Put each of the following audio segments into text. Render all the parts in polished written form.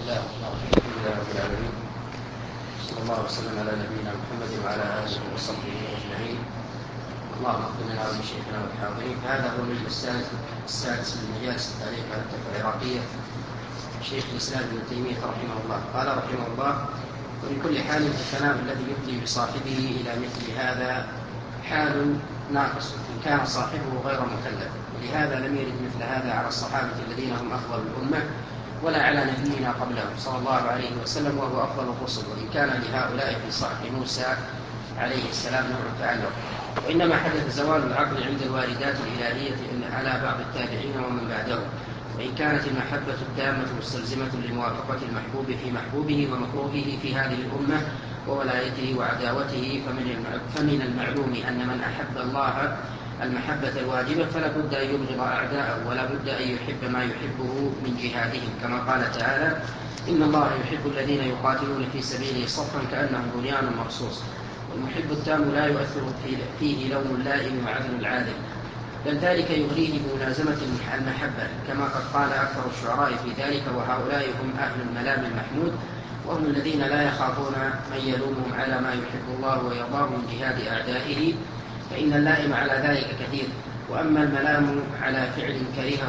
الله الحمد لله رب العالمين، صلى الله وسلم على نبينا محمد وعلى آله وصحبه أجمعين. اللهم اغفر لنا ولشيخنا والحاضرين. فهذا هو المجلس السادس من مجالس التاريخ على التحفة العراقية شيخ الإسلام ابن تيمية رحمه الله. قال رحمه الله: ولكل حال فالثناء الذي يفضي بصاحبه إلى مثل هذا حال ناقص إن كان صاحبه غير مكلف، ولهذا لم يرد مثل هذا على الصحابة الذين هم أفضل الأمة، ولا على نبينا قبله صلى الله عليه وسلم وهو أفضل الرسل، وإن كان لهؤلاء في صحف موسى عليه السلام نوع تعلق. وإنما حدث زوال العقل عند الواردات الإلهية على بعض التابعين ومن بعدهم، وإن كانت المحبة التامة مستلزمة لموافقة المحبوب في محبوبه ومكروهه في هذه الأمة وولايته وعداوته، فمن المعلوم أن من أحب الله المحبة الواجبة فلا بد أن يبغض أعداءه، ولا بد أن يحب ما يحبه من جهادهم، كما قال تعالى: إن الله يحب الذين يقاتلون في سبيله صفا كأنهم بنيان مرصوص. والمحب التام لا يؤثر فيه لوم اللائم وعدل العادل، بل ذلك يغريه بملازمة المحبة، كما قد قال أكثر الشعراء في ذلك: وهؤلاء هم أهل الملام المحمود، وهم الذين لا يخافون من يلومهم على ما يحب الله ويرضاه من جهاد أعدائه، فإن اللائم على ذلك كثير. وأما الملام على فعل كرهه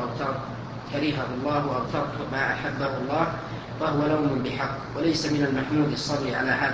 الله أو ترك ما أحبه الله فهو لوم بحق، وليس من المحمود الصبر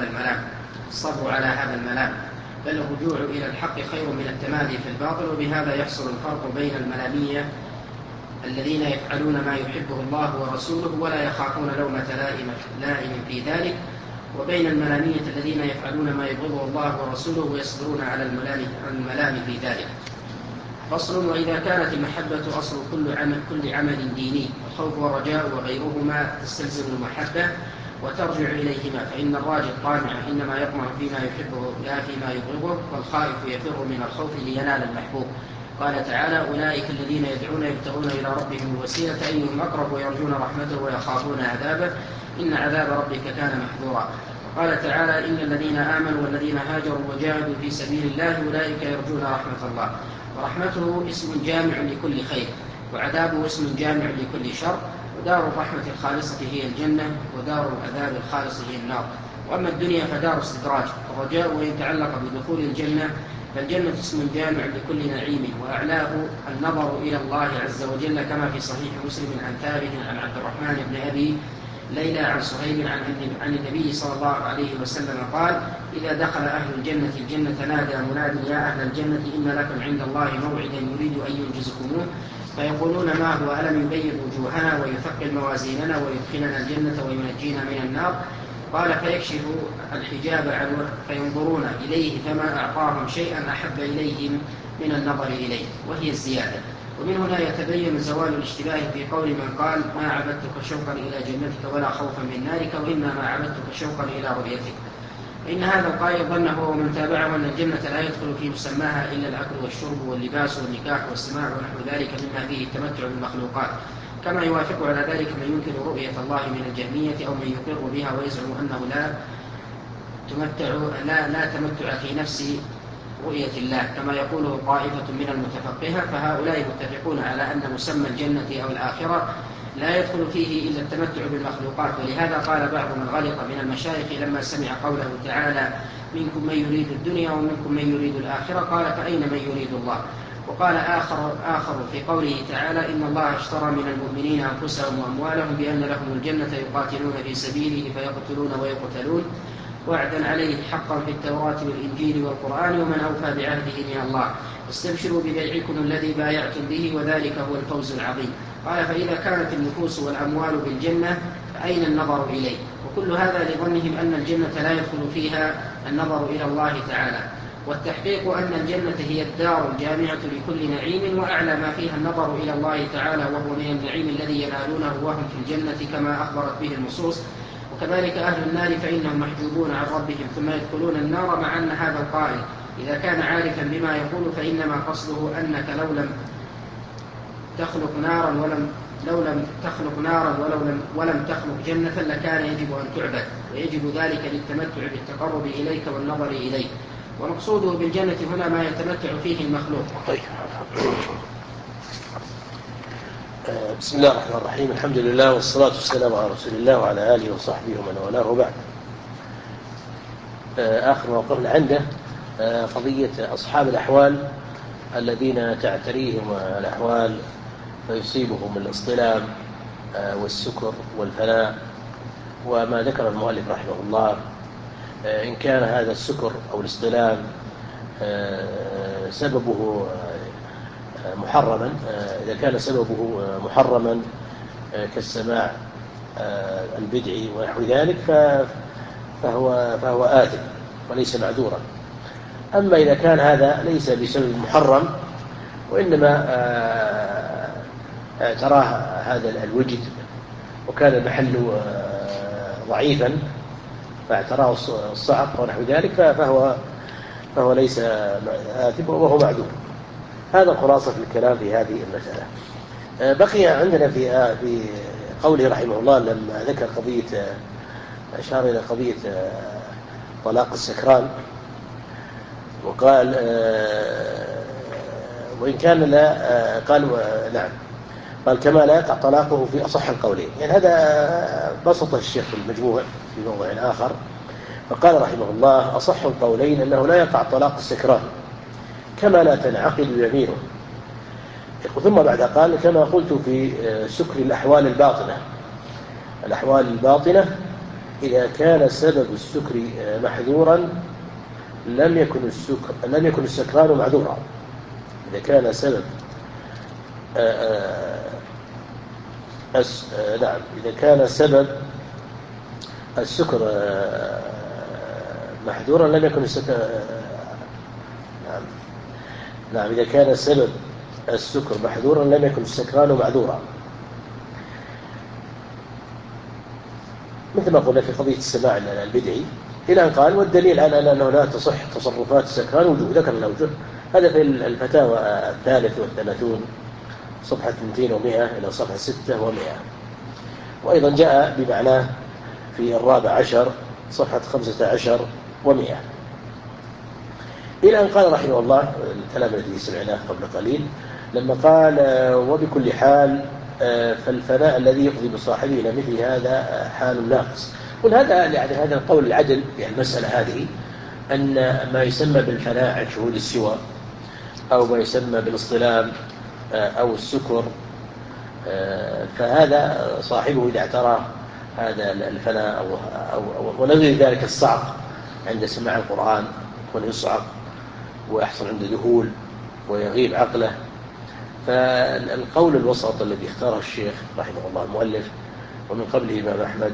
على هذا الملام، بل الرجوع إلى الحق خير من التمادي في الباطل. وبهذا يحصل الفرق بين الملامية الذين يفعلون ما يحبه الله ورسوله ولا يخافون لومة لائم في ذلك، وبين الملامية الذين يفعلون ما يبغضه الله ورسوله ويصبرون على الملام في ذلك. فصل: وإذا كانت المحبة أصل كل عمل ديني، الخوف والرجاء وغيرهما تستلزم المحبة وترجع إليهما، فإن الراجي الطامع إنما يطمع فيما يحبه لا فيما يبغضه، والخائف يفر من الخوف لينال المحبوب. قال تعالى: أولئك الذين يدعون يبتغون إلى ربهم الوسيلة أيهم أقرب ويرجون رحمته ويخافون عذابه إن عذاب ربك كان محذورا. قال تعالى: إن الذين آمنوا والذين هاجروا وجاهدوا في سبيل الله أولئك يرجون رحمة الله. ورحمته اسم جامع لكل خير، وعذابه اسم جامع لكل شر، ودار الرحمة الخالصة هي الجنة، ودار العذاب الخالص هي النار. وأما الدنيا فدار استدراج. الرجاء وإن تعلق بدخول الجنة فالجنة اسم جامع لكل نعيم، وأعلاه النظر إلى الله عز وجل، كما في صحيح مسلم عن ثابت عن عبد الرحمن بن أبي ليلى عن صهيب عن النبي صلى الله عليه وسلم قال: إذا دخل أهل الجنة نادى مناد: يا أهل الجنة إن لكم عند الله موعدا يريد أن ينجزكموه، فيقولون: ما هو؟ ألم يبيض وجوهنا ويثقل موازيننا ويدخلنا الجنة وينجينا من النار؟ قال: فيكشف الحجاب عنه فينظرون إليه، فما أعطاهم شيئا أحب إليهم من النظر إليه، وهي الزيادة. ومن هنا يتبين زوال الاشتباه في قول من قال: ما عبدتك شوقا إلى جنتك ولا خوفا من نارك، وإنما عبدتك شوقا إلى رؤيتك. فإن هذا القائل ظنه ومن تابعه أن الجنة لا يدخل في مسماها إلا الأكل والشرب واللباس والنكاح والسماع ونحو ذلك مما فيه التمتع بالمخلوقات، كما يوافق على ذلك من ينكر رؤية الله من الجهمية، أو من يقر بها ويزعم أنه لا تمتع في نفس رؤية الله، كما يقوله طائفة من المتفقهة. فهؤلاء متفقون على أن مسمى الجنة أو الآخرة لا يدخل فيه إلا التمتع بالمخلوقات. ولهذا قال بعض من غلط من المشايخ لما سمع قوله تعالى: منكم من يريد الدنيا ومنكم من يريد الآخرة، قال: فأين من يريد الله؟ وقال آخر في قوله تعالى: إن الله اشترى من المؤمنين أنفسهم وأموالهم بأن لهم الجنة يقاتلون في سبيله فيقتلون ويقتلون وعدا عليه حقا في التوراة والإنجيل والقرآن، ومن أوفى بعهده من الله، استبشروا ببيعكم الذي بايعتم به وذلك هو الفوز العظيم. قال: فإذا كانت النفوس والأموال بالجنة فأين النظر إليه؟ وكل هذا لظنهم أن الجنة لا يدخل فيها النظر إلى الله تعالى، والتحقيق أن الجنة هي الدار الجامعة لكل نعيم، وأعلى ما فيها النظر إلى الله تعالى، وهو من النعيم الذي ينالونه وهم في الجنة كما أخبرت به النصوص. وكذلك أهل النار فإنهم محجوبون عن ربهم ثم يدخلون النار، مع أن هذا القائل إذا كان عارفا بما يقول فإنما قصده أنك لو لم تخلق نارا ولم تخلق جنة لكان يجب أن تعبد، ويجب ذلك للتمتع بالتقرب إليك والنظر إليك، ومقصوده بالجنة هنا ما يتمتع فيه المخلوق. بسم الله الرحمن الرحيم. الحمد لله والصلاة والسلام على رسول الله وعلى آله وصحبه ومن والاه وبعد. آخر ما وقفنا عنده قضية أصحاب الأحوال الذين تعتريهم الأحوال فيصيبهم الاصطلام والسكر والفناء. وما ذكر المؤلف رحمه الله إن كان هذا السكر أو الاصطلام سببه محرما، إذا كان سببه محرما كالسماع البدعي ونحو ذلك فهو آثم وليس معذورا. أما إذا كان هذا ليس بسبب محرم وإنما اعتراه هذا الوجد وكان المحل ضعيفا فاعتراه الصعق ونحو ذلك فهو ليس آثم وهو معذور. هذا خلاصة الكلام في هذه المسألة. بقي عندنا في قوله رحمه الله لما ذكر قضية أشار إلى قضية طلاق السكران وقال وإن كان لا قال نعم قال كما لا يقع طلاقه في أصح القولين. يعني هذا بسط الشيخ في المجموع في موضوع آخر فقال رحمه الله أصح القولين أنه لا يقع طلاق السكران كما لا تنعقد يمينه. ثم بعد قال كما قلت في سكر الأحوال الباطنة. الأحوال الباطنة إذا كان سبب السكر محذورا لم يكن السكران معذورا. إذا كان سبب نعم إذا كان سبب السكر محذورا لم يكن السكر نعم إذا كان سبب السكر محذورا لم يكن السكران معذورا. مثل ما قلنا في قضية السماع البدعي إلى أن قال والدليل على أنه لا تصح تصرفات السكران وجوه. ذكر الأوجه هذا في الفتاوى 33 صفحة 200 إلى صفحة 600. وأيضا جاء بمعناه في 14 صفحة 15 و100 إلى أن قال رحمه الله الكلام الذي سمعناه قبل قليل لما قال وبكل حال فالفناء الذي يفضي بصاحبه إلى مثل هذا حال ناقص. وهذا يعني هذا القول العدل في المسألة هذه أن ما يسمى بالفناء عن شهود السوى أو ما يسمى بالاصطلام أو السكر فهذا صاحبه إذا اعترى هذا الفناء أو ونظير ذلك الصعق عند سماع القرآن ويصعق ويحصل عنده ذهول ويغيب عقله. فالقول الوسط الذي اختاره الشيخ رحمه الله المؤلف ومن قبله الإمام أحمد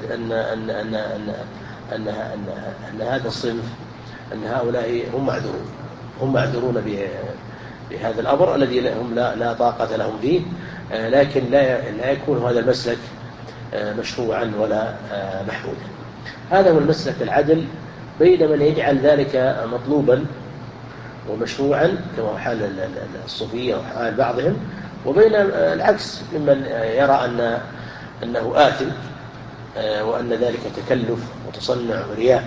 أن هذا الصنف أن هؤلاء هم معذورون بهذا الأمر الذي هم لا طاقة لهم فيه، لكن لا يكون هذا المسلك مشروعا ولا محمودا. هذا هو المسلك العدل بين من يجعل ذلك مطلوبا ومشروعا كما هو حال الصوفية وحال بعضهم، وبين العكس ممن يرى أنه آثم وأن ذلك تكلف وتصنع ورياء.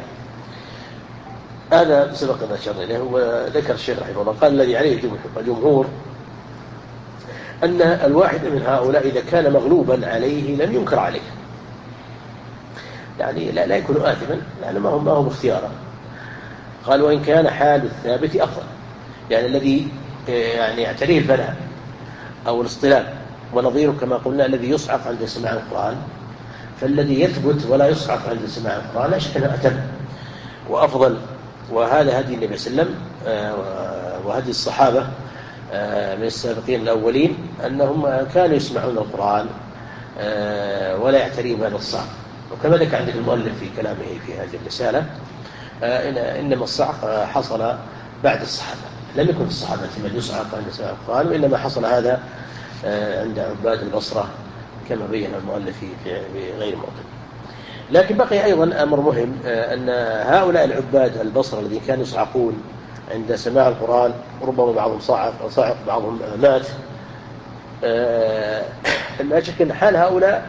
هذا سبق ما أشرنا إليه. وذكر الشيخ رحمه الله قال الذي عليه الجمهور أن الواحد من هؤلاء إذا كان مغلوبا عليه لم ينكر عليه، يعني لا يكون آثما لأنه ما هو باختياره. قال وإن كان حال الثابت أفضل، يعني الذي يعني يعتريه الفناء أو الاصطلام ونظيره كما قلنا الذي يصعق عند سماع القرآن، فالذي يثبت ولا يصعق عند سماع القرآن لا شك أنه أتم وأفضل. وهذا هدي النبي صلى الله عليه وسلم وهدي الصحابة من السابقين الأولين أنهم كانوا يسمعون القرآن ولا يعتريهم هذا الصعق. وكما ذكر عندك المؤلف في كلامه في هذه الرسالة إنما الصعق حصل بعد الصحابة، لم يكن في الصحابة من يصعق عند سماع القرآن، وإنما حصل هذا عند عباد البصرة كما بين المؤلف في غير موطن. لكن بقي أيضا أمر مهم أن هؤلاء العباد البصرة الذين كانوا يصعقون عند سماع القرآن ربما بعضهم صعق بعضهم مات، لا شك أن حال هؤلاء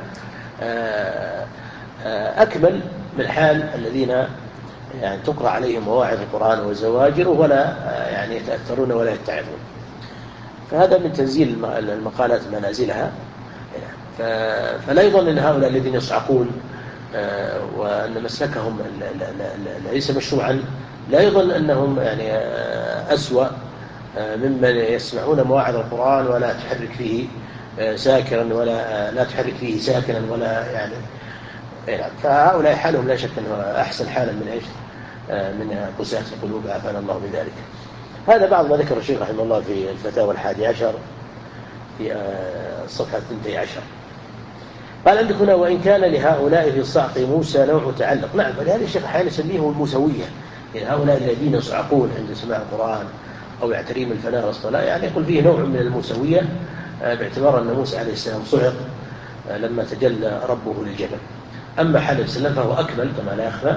أكمل من حال الذين يعني تقرأ عليهم مواعظ القرآن وزواجر ولا يعني يتأثرون ولا يتعظون. فهذا من تنزيل المقالات منازلها فلا يظن أن هؤلاء الذين يصعقون وأن مسلكهم ليس مشروعا لا يظن أنهم يعني أسوأ ممن يسمعون مواعظ القرآن ولا تحرك فيه ساكرا ولا لا تحرك فيه ساكنا ولا يعني. فهؤلاء حالهم لا شك أنه أحسن حالا من إيش من قساة القلوب عافانا الله بذلك. هذا بعض ما ذكر الشيخ رحمه الله في الفتاوى 11 في الصفحة 12. قال عندك هنا وإن كان لهؤلاء في صعق موسى نوع تعلق. نعم، ولهذا الشيخ أحيانا يسميهم الموسوية، يعني هؤلاء الذين يصعقون عند سماع القرآن أو يعتريهم الفناء والصلاة، يعني يقول فيه نوع من الموسوية باعتبار أن موسى عليه السلام صعق لما تجلى ربه للجبل. أما حال السلام فهو أكمل كما لا يخفى،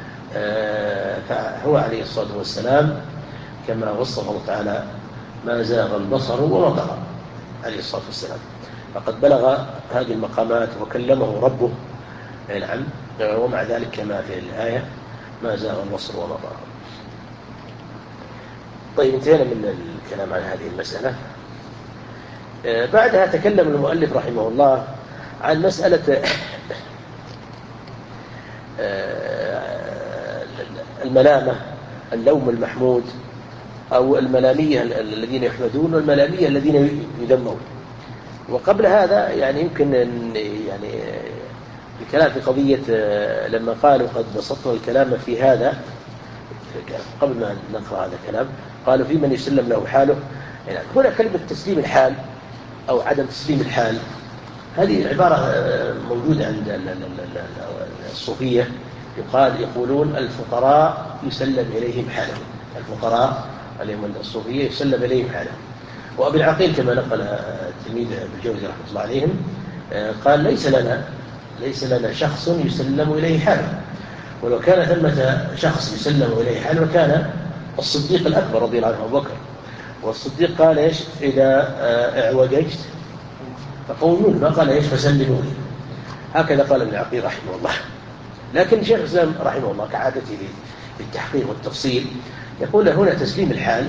فهو عليه الصلاة والسلام كما وصف الله تعالى ما زاغ البصر وما طغى عليه الصلاة والسلام، فقد بلغ هذه المقامات وكلمه ربه. نعم، ومع ذلك كما في الآية ما زاغ البصر وما طغى. طيب، انتهينا من الكلام عن هذه المسألة. بعدها تكلم المؤلف رحمه الله عن مسألة الملامة، اللوم المحمود، أو الملامية الذين يحمدون والملامية الذين يذمون. وقبل هذا يعني يمكن يعني الكلام في قضية لما قالوا قد بسطنا الكلام في هذا، قبل ما نقرأ هذا الكلام قالوا في من يسلم له حاله. يعني هنا كلمة تسليم الحال أو عدم تسليم الحال، هذه عبارة موجودة عند الصوفية. يقولون الفقراء يسلم إليهم حالهم، الفقراء اليوم الصوفية يسلم إليهم حالهم. وأبي العقيل كما نقل التلميذ بالجوزي رحمة الله عليهم قال ليس لنا شخص يسلم إليه حاله، ولو كان ثمة شخص يسلم إليه حاله وكان الصديق الأكبر رضي الله عنه أبو بكر. والصديق قال إيش إذا اعوججت فقومون، ما قال إيش فسلموني. هكذا قال ابن العقيل رحمه الله. لكن شيخ الإسلام رحمه الله كعادته للتحقيق والتفصيل يقول هنا تسليم الحال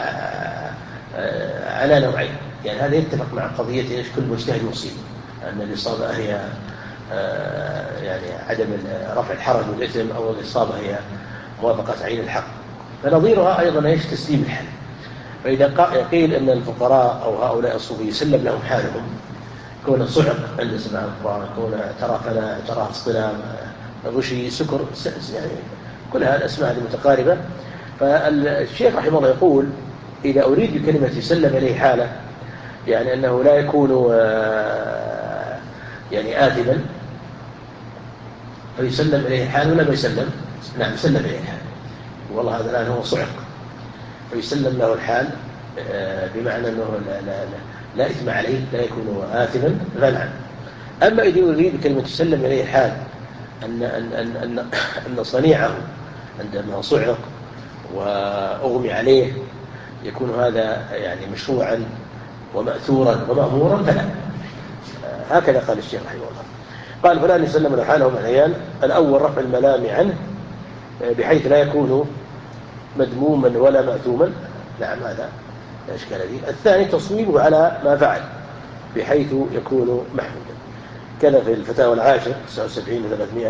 على نوعين. يعني هذا يتفق مع قضية إيش كل مجتهد مصيب، أن الإصابة هي يعني عدم رفع الحرج والإثم، أو الإصابة هي موافقة عين الحق. فنظيرها أيضا إيش تسليم الحال. فإذا قيل أن الفقراء أو هؤلاء الصوفية يسلم لهم حالهم، كون صعق عند سماع القرآن، كون ترى فلا ترى اصطلام غشي سكر، يعني كل هذه الأسماء المتقاربة. فالشيخ رحمه الله يقول إذا أريد بكلمة يسلم إليه حالة يعني أنه لا يكون يعني آثما، فيسلم إليه حال ولا ما يسلم. نعم، يسلم إليه حال، والله هذا الآن هو صعق فيسلم له الحال بمعنى أنه لا إثم عليه، لا يكون آثما، فنعم. أما إذا يريد بكلمة يسلم إليه حال أن صنيعه عندما صعق وأغمي عليه يكون هذا يعني مشروعا ومأثورا ومأمورا، فلا. هكذا قال الشيخ رحمه الله. قال فلان يسلم له حاله معنيان: الأول رفع الملام عنه بحيث لا يكون مذموما ولا مأثوما، نعم هذا لا إشكال فيه. الثاني تصويبه على ما فعل بحيث يكون محمودا، كان في الفتاوى 10 79 و300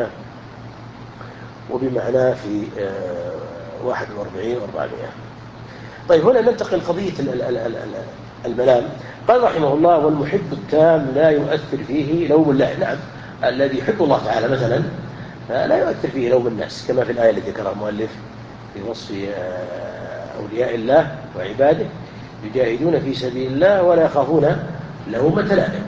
وبمعناه في 41 و400. طيب، هنا ننتقل قضية الملام. قال رحمه الله: والمحب التام لا يؤثر فيه لوم الله. نعم، الذي يحب الله تعالى مثلا لا يؤثر فيه لوم الناس، كما في الآية التي ذكرها المؤلف في وصف أولياء الله وعباده: يجاهدون في سبيل الله ولا يخافون لومة لائم.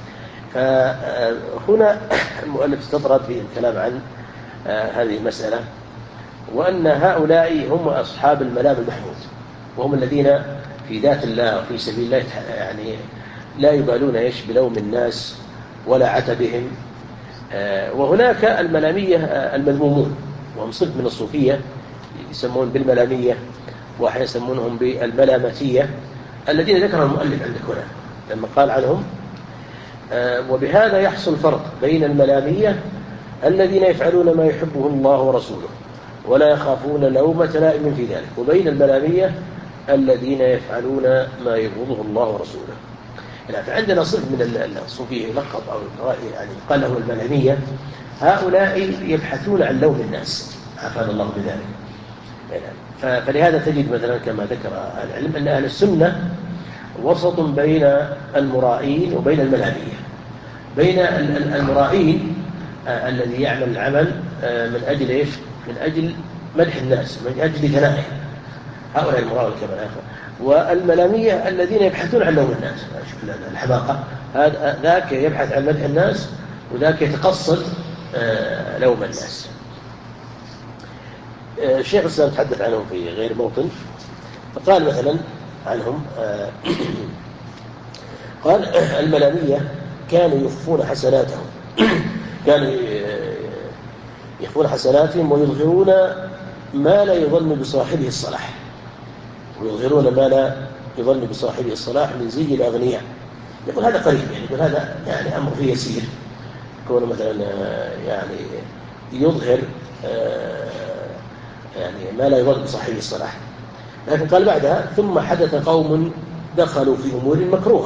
فهنا المؤلف استطرد في الكلام عن هذه المسألة، وأن هؤلاء هم أصحاب الملام المحمود، وهم الذين في ذات الله وفي سبيل الله يعني لا يبالون إيش بلوم الناس ولا عتبهم. وهناك الملامية المذمومون، وهم صنف من الصوفية يسمون بالملامية، وأحيانا يسمونهم بالملامتية، الذين ذكر المؤلف عندك هنا لما قال عنهم: وبهذا يحصل فرق بين الملامية الذين يفعلون ما يحبه الله ورسوله ولا يخافون لومة لائم في ذلك، وبين الملامية الذين يفعلون ما يبغضه الله ورسوله. فعندنا صنف من الصوفية يلقب أو يعني قال له الملامية، هؤلاء يبحثون عن لوم الناس، عافانا الله بذلك. فلهذا تجد مثلا كما ذكر العلم أن أهل السنة وسط بين المرائين وبين الملامية. بين المرائين الذي يعمل العمل من أجل إيش؟ من أجل مدح الناس، من أجل ثنائهم، هؤلاء المراء والكمال. والملامية الذين يبحثون عن لوم الناس، شوف الحماقة، ذاك يبحث عن مدح الناس وذاك يتقصد لوم الناس. الشيخ الإسلام تحدث عنهم في غير موطن، فقال مثلا عنهم قال الملامية كانوا يخفون حسناتهم كانوا يخفون حسناتهم ويظهرون ما لا يظن بصاحبه الصلاح، ويظهرون ما لا يظن بصاحبه الصلاح من زي الأغنياء. يقول هذا قريب، يعني يقول هذا يعني أمر فيه يسير، كونه مثلا يعني يظهر يعني ما لا يظن بصاحبه الصلاح. لكن قال بعدها ثم حدث قوم دخلوا في أمور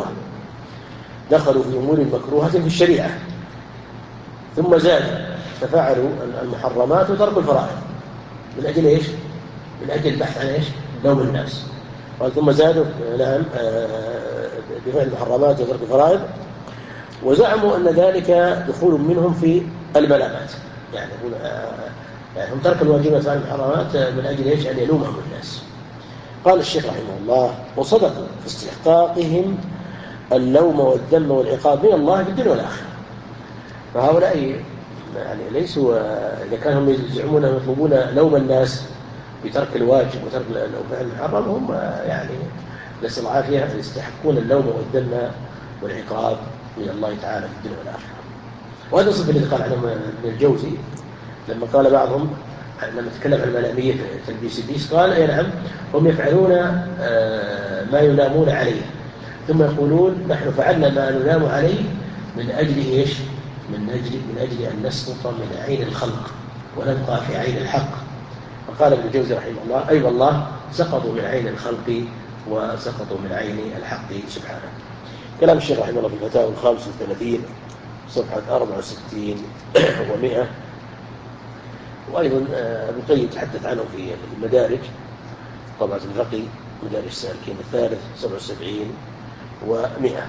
مكروهة في الشريعة، ثم زادوا ففعلوا المحرمات وتركوا الفرائض من أجل إيش؟ من أجل البحث عن إيش؟ لوم الناس. قال ثم زادوا نعم بفعل المحرمات وترك الفرائض، وزعموا أن ذلك دخول منهم في الملامات، يعني هم ترك الواجبات وفعل المحرمات من أجل إيش؟ أن يلومهم الناس. قال الشيخ رحمه الله وصدقوا في استحقاقهم اللوم والذم والعقاب من الله في الدنيا والآخرة. فهؤلاء يعني ليسوا، إذا كانوا يزعمون يطلبون لوم الناس بترك الواجب وترك فعل المحرم، هم يعني نسأل العافية يستحقون اللوم والذم والعقاب من الله تعالى في الدنيا والآخرة. وهذا صفة الذي قال عنه ابن الجوزي لما قال بعضهم، لما تكلم عن الملامية تلبيس الديس، قال أي نعم هم يفعلون ما يلامون عليه، ثم يقولون نحن فعلنا ما نلام عليه من أجل إيش؟ من أجل أن نسقط من عين الخلق ونبقى في عين الحق. فقال ابن الجوزي رحمه الله أي والله سقطوا من عين الخلق وسقطوا من عين الحق سبحانه. كلام الشيخ رحمه الله في الفتاوى 35 صفحة 64 و100. وأيضا ابن القيم تحدث عنه في المدارج، طبعا الفقي مدارج السالكين الثالث 77 و100.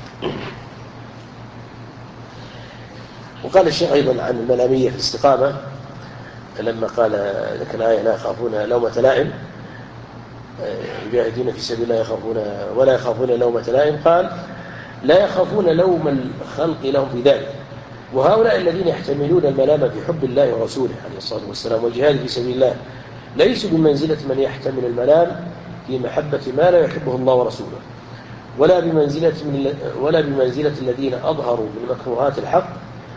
وقال الشيخ أيضا عن الملامية في الاستقامة لما قال ذكر آية لا يخافون لومة لائم، يجاهدون في سبيل الله ولا يخافون لومة لائم، قال لا يخافون لوم الخلق لهم في ذلك. وهؤلاء الذين يحتملون الملامة في حب الله ورسوله عليه الصلاة والسلام والجهاد في سبيل الله ليسوا بمنزلة من يحتمل الملام في محبة ما لا يحبه الله ورسوله، ولا بمنزلة الذين أظهروا من مكروهات الحق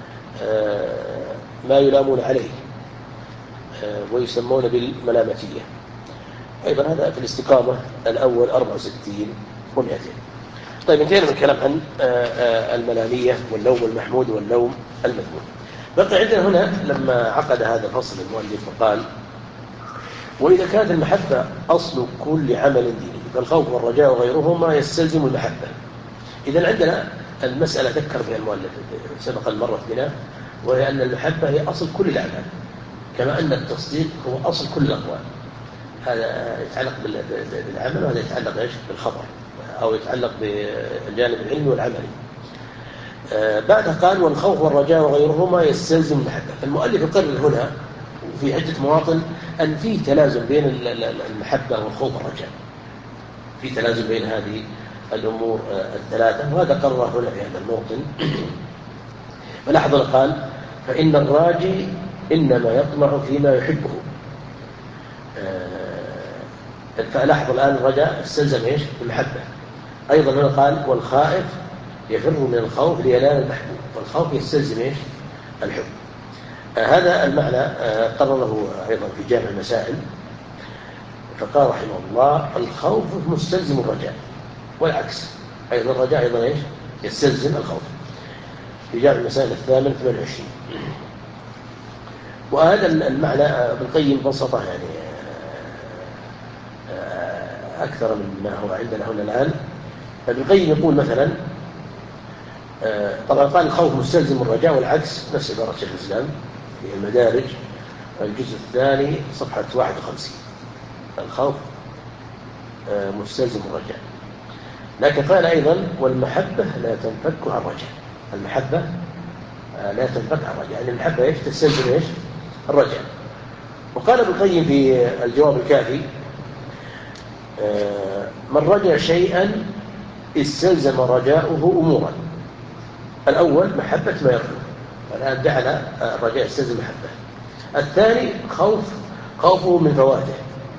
ما يلامون عليه ويسمون بالملامتية. أيضا هذا في الاستقامة الأول 64 و200. طيب انتهينا من الكلام عن الملامية واللوم المحمود واللوم المذموم. بقي عندنا هنا لما عقد هذا الفصل المؤلف وقال وإذا كانت المحبة أصل كل عمل ديني فالخوف والرجاء وغيرهما يستلزم المحبة. إذن عندنا المسألة ذكر بها المؤلف سبق المرة بنا، وهي أن المحبة هي أصل كل الأعمال، كما أن التصديق هو أصل كل الأقوال. هذا يتعلق بالعمل وهذا يتعلق إيش؟ بالخبر، أو يتعلق بالجانب العلمي والعملي. بعدها قال والخوف والرجاء وغيرهما يستلزم المحبة. فالمؤلف يقرر هنا في عدة مواطن أن في تلازم بين المحبة والخوف والرجاء، في تلازم بين هذه الأمور الثلاثة، وهذا قرر هنا في هذا الموطن. فلاحظوا قال فإن الراجي إنما يطمع فيما يحبه. فلاحظوا الآن الرجاء استلزم إيش؟ المحبة. أيضا هنا قال والخائف يفر من الخوف لينال المحبوب، والخوف يستلزم إيش؟ الحب. هذا المعنى قرره أيضا في جامع المسائل، فقال رحمه الله الخوف مستلزم الرجاء، والعكس أيضا الرجاء أيضا إيش؟ يستلزم الخوف، في جامع المسائل 28. وهذا المعنى ابن القيم بسطه يعني أكثر من ما هو عندنا هنا الآن. ابن القيم يقول مثلا طبعا قال الخوف مستلزم الرجاء، والعكس نفس عبارة شيخ الإسلام في المدارج الجزء الثاني صفحة 51. الخوف مستلزم الرجاء، لكن قال أيضا والمحبة لا تنفك عن الرجاء. المحبة لا تنفك عن الرجاء، يعني المحبة تستلزم الرجاء. وقال ابن القيم في الجواب الكافي من رجع شيئا استلزم رجاؤه أمورا. الأول محبة ما يرجو، والآن جعل الرجاء يستلزم محبة. الثاني خوفه من فواته،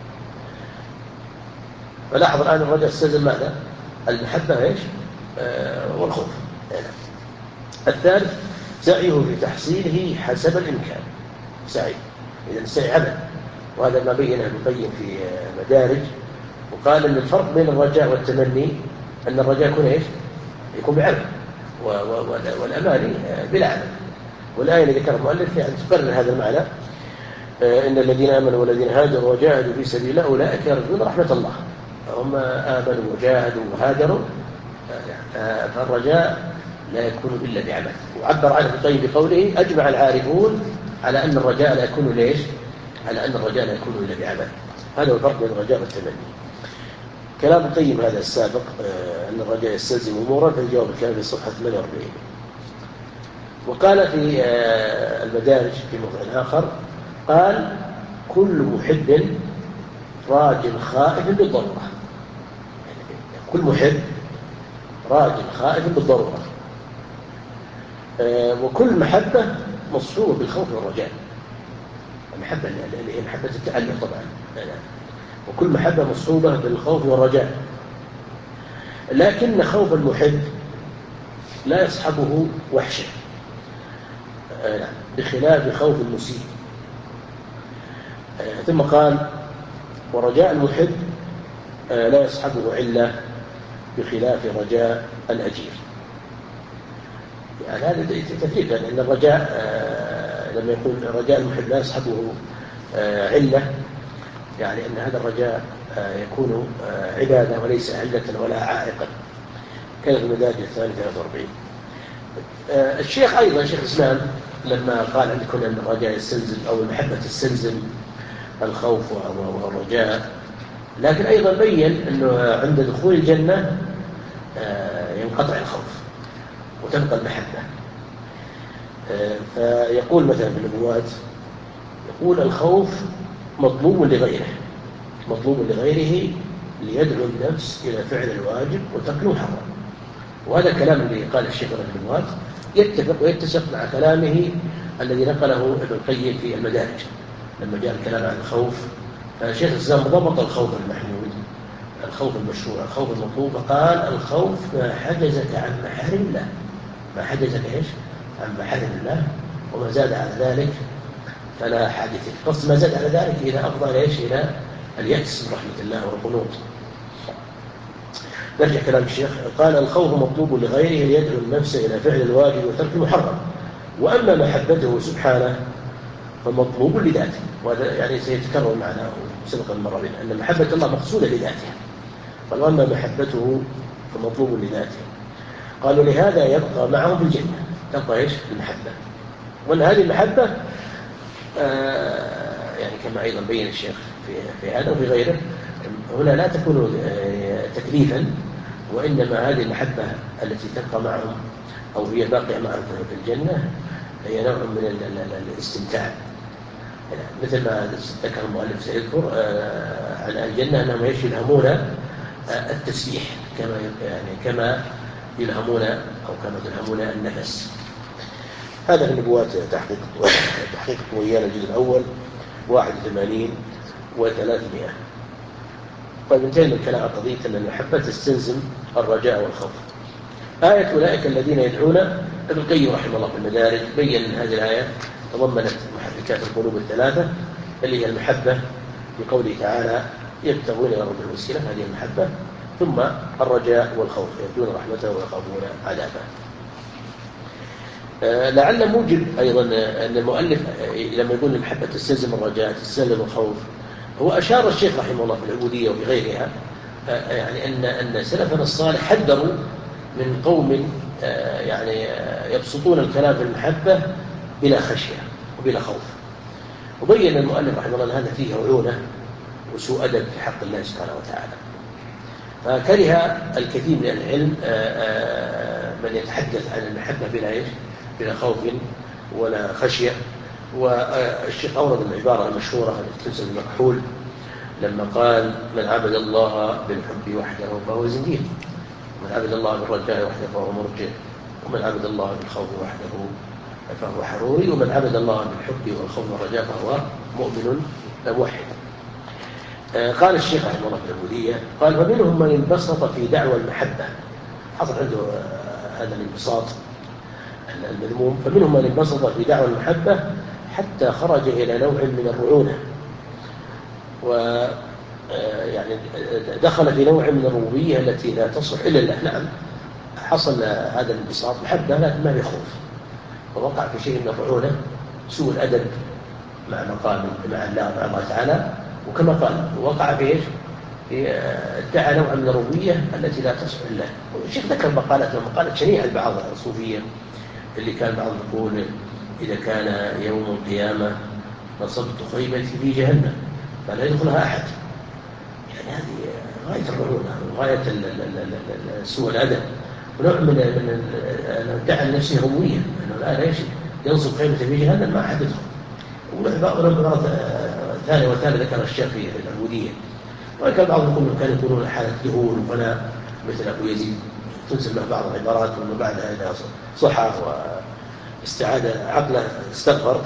فلاحظ الآن الرجاء يستلزم ماذا؟ المحبة والخوف. الثالث سعيه في تحصيله حسب الإمكان، سعي، إذا السعي عمل، وهذا ما بينه ابن القيم في مدارج. وقال أن الفرق بين الرجاء والتمني أن الرجاء يكون بعمل، والأماني بلا عمل. والآية اللي ذكرها المؤلف يعني تقرر هذا المعنى: إن الذين آمنوا والذين هاجروا وجاهدوا في سبيل الله أولئك يرجون رحمة الله. هم آمنوا وجاهدوا وهاجروا، فالرجاء لا يكون إلا بعمل. وعبر عنه ابن القيم بقوله أجمع العارفون على أن الرجاء لا يكون على أن الرجاء لا يكون إلا بعمل. هذا هو الفرق بين الرجاء والتمني. كلام القيم هذا السابق أن الرجاء يستلزم أمورا في الجواب الكامل في صفحة 48. وقال في المدارج في موضع آخر قال كل محب راج خائف بالضرورة. كل محب راج خائف بالضرورة. وكل محبة مصحوبة بالخوف والرجاء. المحبة اللي هي محبة التعلق طبعا، وكل محبة مصحوبة بالخوف والرجاء، لكن خوف المحب لا يصحبه وحشة بخلاف خوف المسيء. ثم قال ورجاء المحب لا يصحبه علة بخلاف رجاء الأجير. يعني هذا تفريق، لأن الرجاء لما يقول رجاء المحب لا يصحبه علة، يعني أن هذا الرجاء يكون عبادة وليس علة ولا عائقا، كان في المدارج الثاني 43. الشيخ أيضا شيخ الإسلام لما قال عندكم أن الرجاء يستلزم أو المحبة تستلزم الخوف والرجاء، لكن أيضا بين أنه عند دخول الجنة ينقطع الخوف وتبقى المحبة. فيقول مثلا في النبوات، يقول الخوف مطلوب لغيره ليدعو النفس إلى فعل الواجب وترك المحرم. وهذا الكلام اللي قال الشيخ في النبوات يتفق ويتسق مع كلامه الذي نقله ابن القيم في المدارج لما جاء الكلام عن الخوف. فشيخ الإسلام ضبط الخوف المحمود، الخوف المشروع، الخوف المطلوب، فقال الخوف ما حجزك عن محارم الله، ما حجزك عن محارم الله، وما زاد على ذلك فلا حادث. قصد ما زاد على ذلك إلى أفضل إلى اليأس من رحمة الله والقنوط. نرجع كلام الشيخ، قال الخوف مطلوب لغيره ليدعو النفس إلى فعل الواجب وترك المحرم، وأما محبته سبحانه فمطلوب لذاته. وهذا يعني سيتكرر معنا سبق المرة بنا أن محبة الله مقصودة لذاته، قال وأما محبته فمطلوب لذاته. قالوا لهذا يبقى معهم في الجنة، تبقى المحبة. وأن هذه المحبة يعني كما أيضا بين الشيخ في هذا وفي غيره، هنا لا تكون تكليفا، وإنما هذه المحبة التي تبقى معهم أو هي باقية معهم في الجنة هي نوع من الاستمتاع، مثل ما ذكر المؤلف سيذكر عن الجنة أنهم يلهمون التسبيح كما يلهمون أو كما تلهمون النفس. هذا في النبوات تحقيق ويانا الجزء الأول 81 و300. طيب انتهينا من كلام قضية أن المحبة تستلزم الرجاء والخوف. آية أولئك الذين يدعون، ابن القيم رحمه الله في المدارج بين أن هذه الآية تضمنت محركات القلوب الثلاثة اللي هي المحبة بقوله تعالى يبتغون إلى رب الوسيلة، هذه المحبة، ثم الرجاء والخوف يرجون رحمته ويخافون عذابه. لعل موجب أيضا أن المؤلف لما يقول المحبة تستلزم الرجاء تستلزم الخوف، هو أشار الشيخ رحمه الله في العبودية وفي غيرها يعني أن سلفنا الصالح حذروا من قوم يعني يبسطون الكلام في المحبة بلا خشية وبلا خوف. وبين المؤلف رحمه الله أن هذا فيه رعونة وسوء أدب في حق الله سبحانه وتعالى. فكره الكثير من العلم من يتحدث عن المحبة بلا خوف ولا خشية. والشيخ أورد العبارة المشهورة التي تنسب المكحول لما قال: من عبد الله بالحب وحده فهو زنديق، ومن عبد الله بالرجاء وحده فهو مرجئ، ومن عبد الله بالخوف وحده فهو حروري، ومن عبد الله بالحب والخوف والرجاء فهو مؤمن موحد. قال الشيخ رحمه الله في العبودية قال: فمنهم من انبسط في دعوى المحبة، حصل عنده هذا الانبساط المذموم، فمنهم من انبسط في دعوى المحبة حتى خرج إلى نوع من الرعونة، ويعني دخل في نوع من الربوبية التي لا تصلح إلا الله. نعم، حصل هذا الانبساط محبة لكن ما بيخوف، ووقع في شيء من الرعونة، سوء الأدب مع الله تعالى. وكما قال وقع في ايش؟ ادعى نوع من الربوبية التي لا تصلح الا. والشيخ ذكر مقالات شنيعة لبعض الصوفية اللي كان بعض يقول: إذا كان يوم القيامة نصبت خيمتي في جهنم فلا يدخلها أحد. يعني هذه غاية الرعونة وغاية سوء الأدب، ونوع من ادعى لنفسه ربوبية، أنه الآن ايش؟ ينصب خيمته في جهنم ما أحد يدخل. ولما ثاني وثالث ذكر الشيخ في العبودية. وكان بعضهم يقول كانوا يكونون حالة ذهول وفناء مثل أبو يزيد، تنسب له بعض العبارات، ومن بعدها إذا صحى واستعاد عقله استغفر.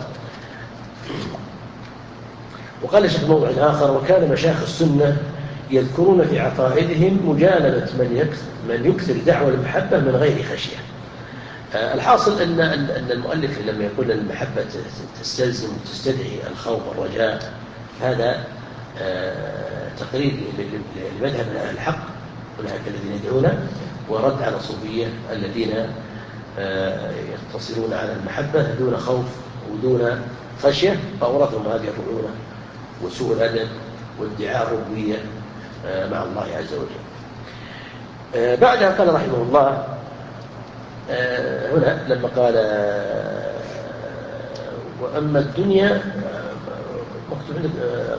وقال الشيخ موضع آخر: وكان مشايخ السنة يذكرون في عقائدهم مجانبة من يكثر دعوى المحبة من غير خشية. الحاصل أن المؤلف لما يقول أن المحبة تستلزم وتستدعي الخوف والرجاء، هذا تقرير لمذهب أهل الحق أولئك الذين يدعون، ورد على الصوفية الذين يقتصرون على المحبة دون خوف ودون خشية، فأورثهم هذه الرعونة وسوء الأدب وادعاء الربوبية مع الله عز وجل. بعدها قال رحمه الله هنا لما قال: وأما الدنيا مكتوب عندك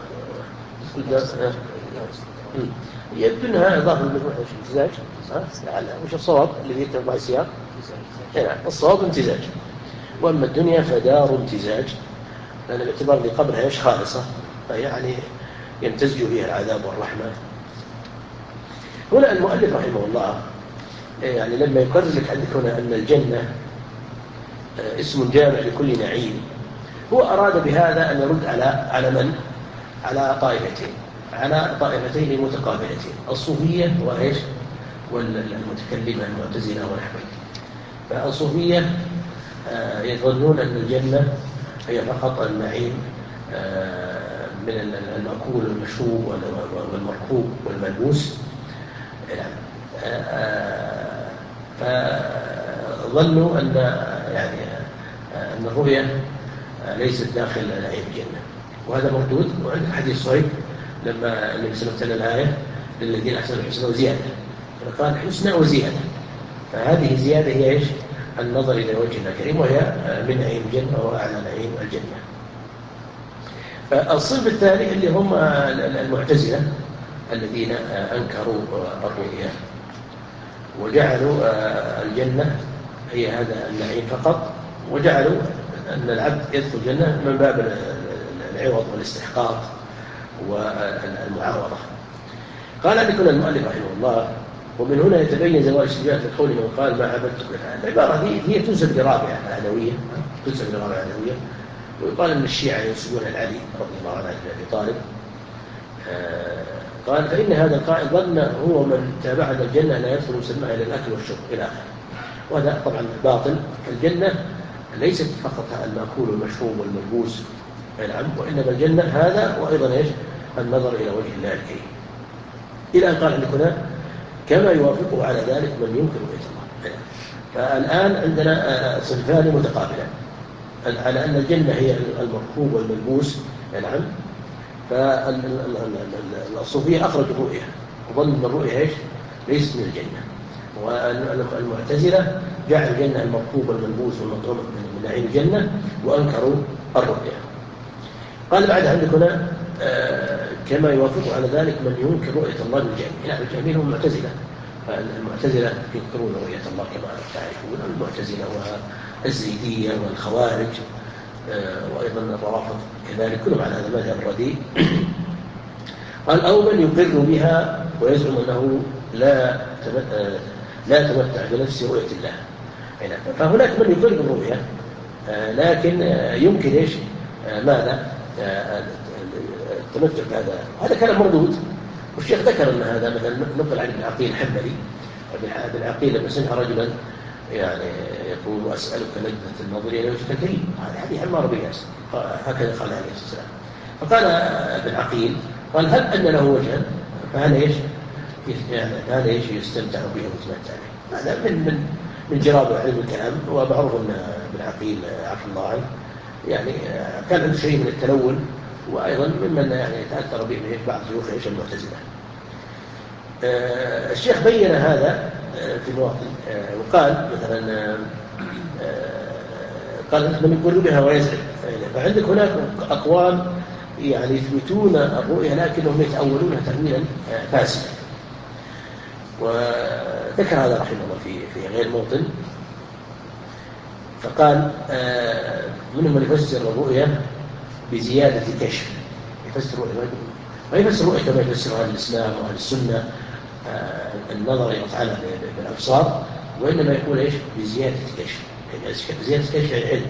هي الدنيا إضافة للمجموعة امتزاج. وش الصواب الذي يكتب مع السياق؟ الصواب امتزاج. وأما الدنيا فدار امتزاج، لأن الاعتبار اللي قبلها ايش؟ خالصة، يعني يمتزج فيها العذاب والرحمة. هنا المؤلف رحمه الله يعني لما يقرر لك عندك هنا أن الجنة اسم جامع لكل نعيم، هو أراد بهذا أن يرد على من؟ على طائفتين متقابلتين، الصوفية وإيش؟ والمتكلمة المعتزلة ونحوهم. فالصوفية يظنون أن الجنة هي فقط النعيم من المأكول والمشروب والمركوب والملبوس، فظنوا أن يعني أن الرؤية ليست داخل نعيم الجنة، وهذا مردود. وعند حديث صحيح لما النبي صلى الله عليه وسلم الآية: للذين أحسنوا الحسنى وزيادة، فقال حسنى وزيادة، فهذه الزيادة هي إيش؟ النظر إلى وجه الله الكريم، وهي من نعيم الجنة وأعلى نعيم الجنة. الصنف الثاني اللي هم المعتزلة الذين أنكروا الرؤية وجعلوا الجنة هي هذا النعيم فقط، وجعلوا أن العبد يدخل الجنة من باب العوض والاستحقاق والمعاوضة. قال أن يكون المؤلف رحمه الله: ومن هنا يتبين زوال الشبهات في قول من قال ما عبدتك. العبارة هي تنسب لرابعة العلوية، ويقال أن الشيعة ينسبون لعلي رضي الله عنه أبي طالب. قال: فإن هذا القائل ظن هو من تابع الجنة لا يدخل مسماها إلى الأكل والشرب إلى آخره، وهذا طبعا باطل. الجنة ليست فقط المأكول والمشروب والملبوس، نعم، وإنما الجنة هذا، وأيضا إيش؟ النظر إلى وجه الله الكريم. إلى أن قال عندنا كما يوافقه على ذلك من ينكر بيت الله. فالآن عندنا صنفان متقابلان على أن الجنة هي المركوب والملبوس، نعم. فالصوفية أخرجوا الرؤية وظنوا أن الرؤية إيش؟ ليست من الجنة، والمعتزلة جعل الجنة المطلوب والملبوس والمطعوم من نعيم الجنة وأنكروا الرؤية. قال بعد عندك هنا كما يوافق على ذلك من ينكر رؤية الله بالجهمية. الجهمية هم المعتزلة. المعتزلة ينكرون رؤية الله كما تعرفون، المعتزلة والزيدية والخوارج وأيضا الروافض كذلك، كلهم على هذا المذهب الرديء. قال أو من يقر بها ويزعم أنه لا تمتع بنفس رؤية الله. فهناك من يقر بالرؤية لكن يمكن إيش ماذا التمتع بهذا. هذا كلام مردود، والشيخ ذكر أن هذا مثلا نقل عن ابن عقيل الحنبلي. ابن عقيل لما سمع رجلا يعني يقول أسألك لذة النظر إلى وجهك الكريم، هذا حديث عمار بن ياسر، هكذا قال عليه الصلاة والسلام. فقال ابن عقيل قال هل أن له وجها؟ فهذا إيش يعني هذا إيش يستمتع به ويتمتع به. هذا من جراب علم الكلام. ومعروف أن ابن عقيل عفى الله عنه يعني كان عنده شيء من التلون، وأيضا ممن يعني تأثر به بعض شيوخ المعتزلة. الشيخ بين هذا في مواطن وقال مثلا قال من يقول بها ويزعم. فعندك هناك أقوام يعني يثبتون الرؤية لكنهم يتأولونها تأويلا فاسدا. وذكر هذا رحمه الله في غير موطن. فقال منهم من يفسر الرؤية بزيادة كشف، يفسر الرؤية ما يفسر الرؤية كما يفسر أهل الإسلام وأهل السنة النظر إلى تعالى بالأبصار، وإنما يقول إيش بزيادة كشف. زيادة كشف العلم.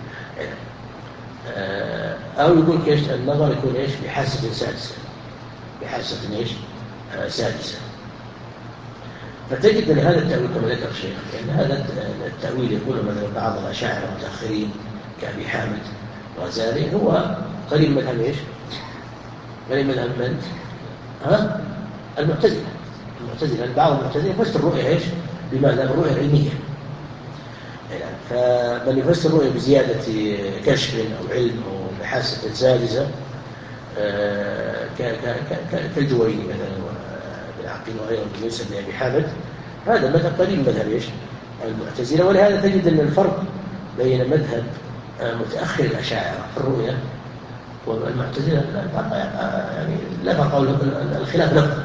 أو يقول إيش النظر يكون إيش بحاسة سادسة، بحاسة إيش سادسة. فتجد أن هذا التأويل كما ذكر الشيخ، لأن هذا التأويل يقول مثلا بعض الأشاعرة المتأخرين كأبي حامد الغزالي هو قريب مذهب إيش؟ قريب مذهب من؟ المعتزلة. المعتزلة بعض المعتزلة يفسر الرؤية إيش؟ بماذا؟ بالرؤية العلمية. فمن يفسر الرؤية بزيادة كشف أو علم أو بحاسة سادسة كالجويني مثلا والعقيل وغيره من يوسف بن أبي حامد، هذا مذهب قريب مذهب إيش؟ المعتزلة. ولهذا تجد أن الفرق بين مذهب متأخر الأشاعرة في الرؤية والمعتزلة يعني لا فرق، الخلاف لفظ.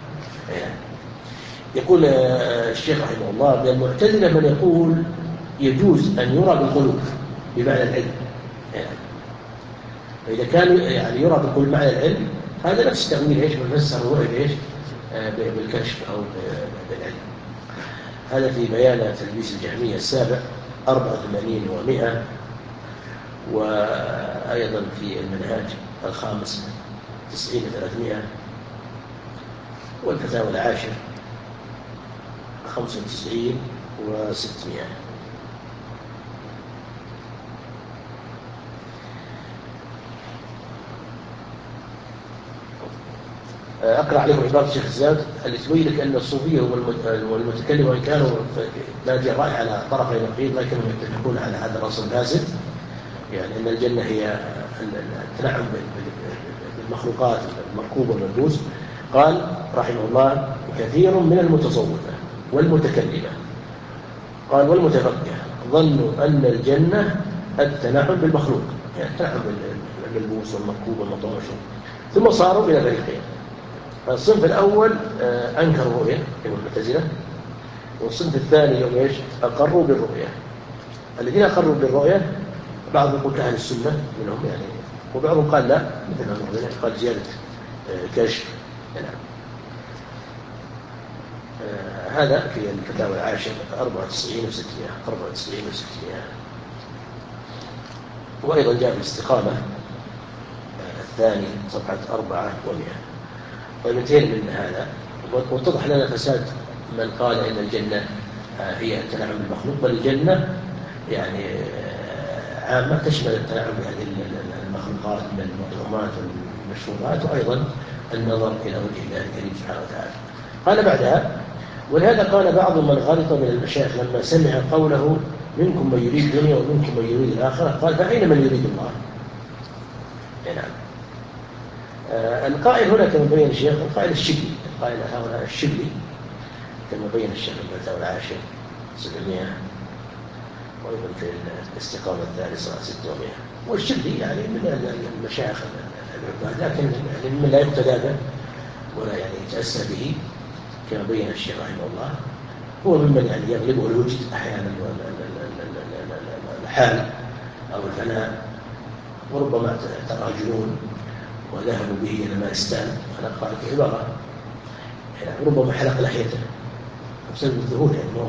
يقول الشيخ رحمه الله من المعتزلة من يقول يجوز أن يرى بالقلوب بمعنى العلم. فإذا كان يعني يرى بالقلوب بمعنى العلم، هذا نفس تأويل إيش بنفسر الرؤية بإيش بالكشف أو بالعلم. هذا في بيان تلبيس الجهمية السابع 84 و100، وأيضا في المنهاج الخامس 90 و300، والفتاوى العاشر 95 و600. أقرأ عليكم عبارة الشيخ الزاد اللي تبين لك أن الصوفية والمتكلم وإن كانوا نادي الرأي على طرفي نقيض لكنهم يتفقون على هذا الأصل الفاسد، يعني أن الجنة هي التنعم بالمخلوقات المركوبة والملبوس. قال رحمه الله كثير من المتصوفة والمتكلمة قال والمتفقه ظنوا أن الجنة التنعم بالمخلوق، يعني التنعم بالملبوس والمركوب والمطعوم، ثم صاروا إلى فريقين. الصنف الأول أنكروا الرؤية كما المعتزلة، والصنف الثاني يوم إيش أقروا بالرؤية. الذين أقروا بالرؤية بعضهم يقول أهل السنة منهم يعني، وبعضهم قال لا مثل ما قال زيادة كشف. هذا في الفتاوى العاشر 94 و600 94 و600. وأيضا جاء في الاستقامة الثاني صفحة 400. ومنتهي من هذا واتضح لنا فساد من قال إن الجنة هي التنعم بالمخلوق، بل الجنة يعني عامة تشمل التنعم بهذه المخلوقات من المطعومات والمشروبات، وأيضا النظر إلى وجه الله الكريم سبحانه وتعالى. قال بعدها ولهذا قال بعض من غلط من المشايخ لما سمع قوله منكم من يريد الدنيا ومنكم من يريد الآخرة قال فأين من يريد الله؟ نعم. القائل هنا كما بين الشيخ القائل الشبلي، القائل هنا الشبلي كما بين الشيخ الفتاوى العاشر 700، وأيضا في الاستقامة الثالثة 600. والشبلي يعني من المشايخ العباد، لكن يعني من لا يقتدى به ولا يعني يتأسى به كما بين الشيخ رحمه الله. هو ممن يعني يغلبه الوجد أحيانا الحال أو الفناء، وربما ترى جنون وذهبوا به إلى مارستان. أنا قرأت عبارة يعني ربما حلق لحيته بسبب الذهول، يعني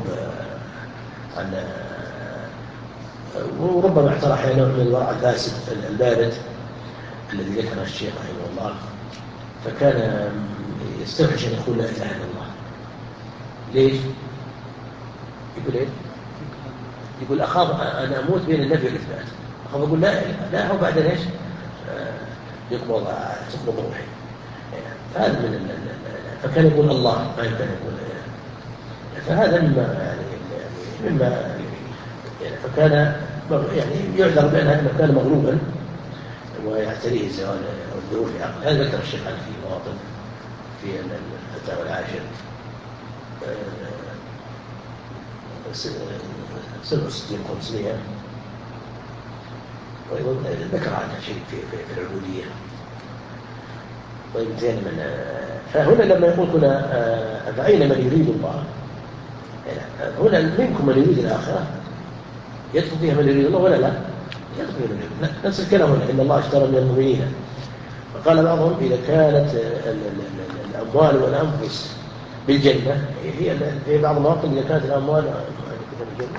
وربما اعترح نوع من الورع الفاسد البارد الذي ذكره الشيخ رحمه الله، فكان يستوحش أن يقول لا إله إلا الله. ليش؟ يقول إيه؟ يقول أخاف أن أموت بين النفي والإثبات، أخاف أقول لا هو بعد إيش؟ تقبض روحي. فهذا فكان يقول الله ما يمكن يقول فهذا مما يعني فكان يعني يعذر بأنه كان مغلوبا ويعتريه الزوال والذهول في عقله. هذا ذكر الشيخ في مواطن في الفتاوى العاشر 67-500، وأيضا ذكر عنها شيء في العبودية. طيب زين فهنا لما يقول كنا فأين من يريد الله، هنا منكم من يريد الآخرة يدخل فيها من يريد الله ولا لا؟ يدخل فيها من يريد الله. نفس الكلام هنا إن الله اشترى من المؤمنين. وقال بعضهم إذا كانت الأموال والأنفس بالجنة، هي في بعض المواقف إذا كانت الأموال بالجنة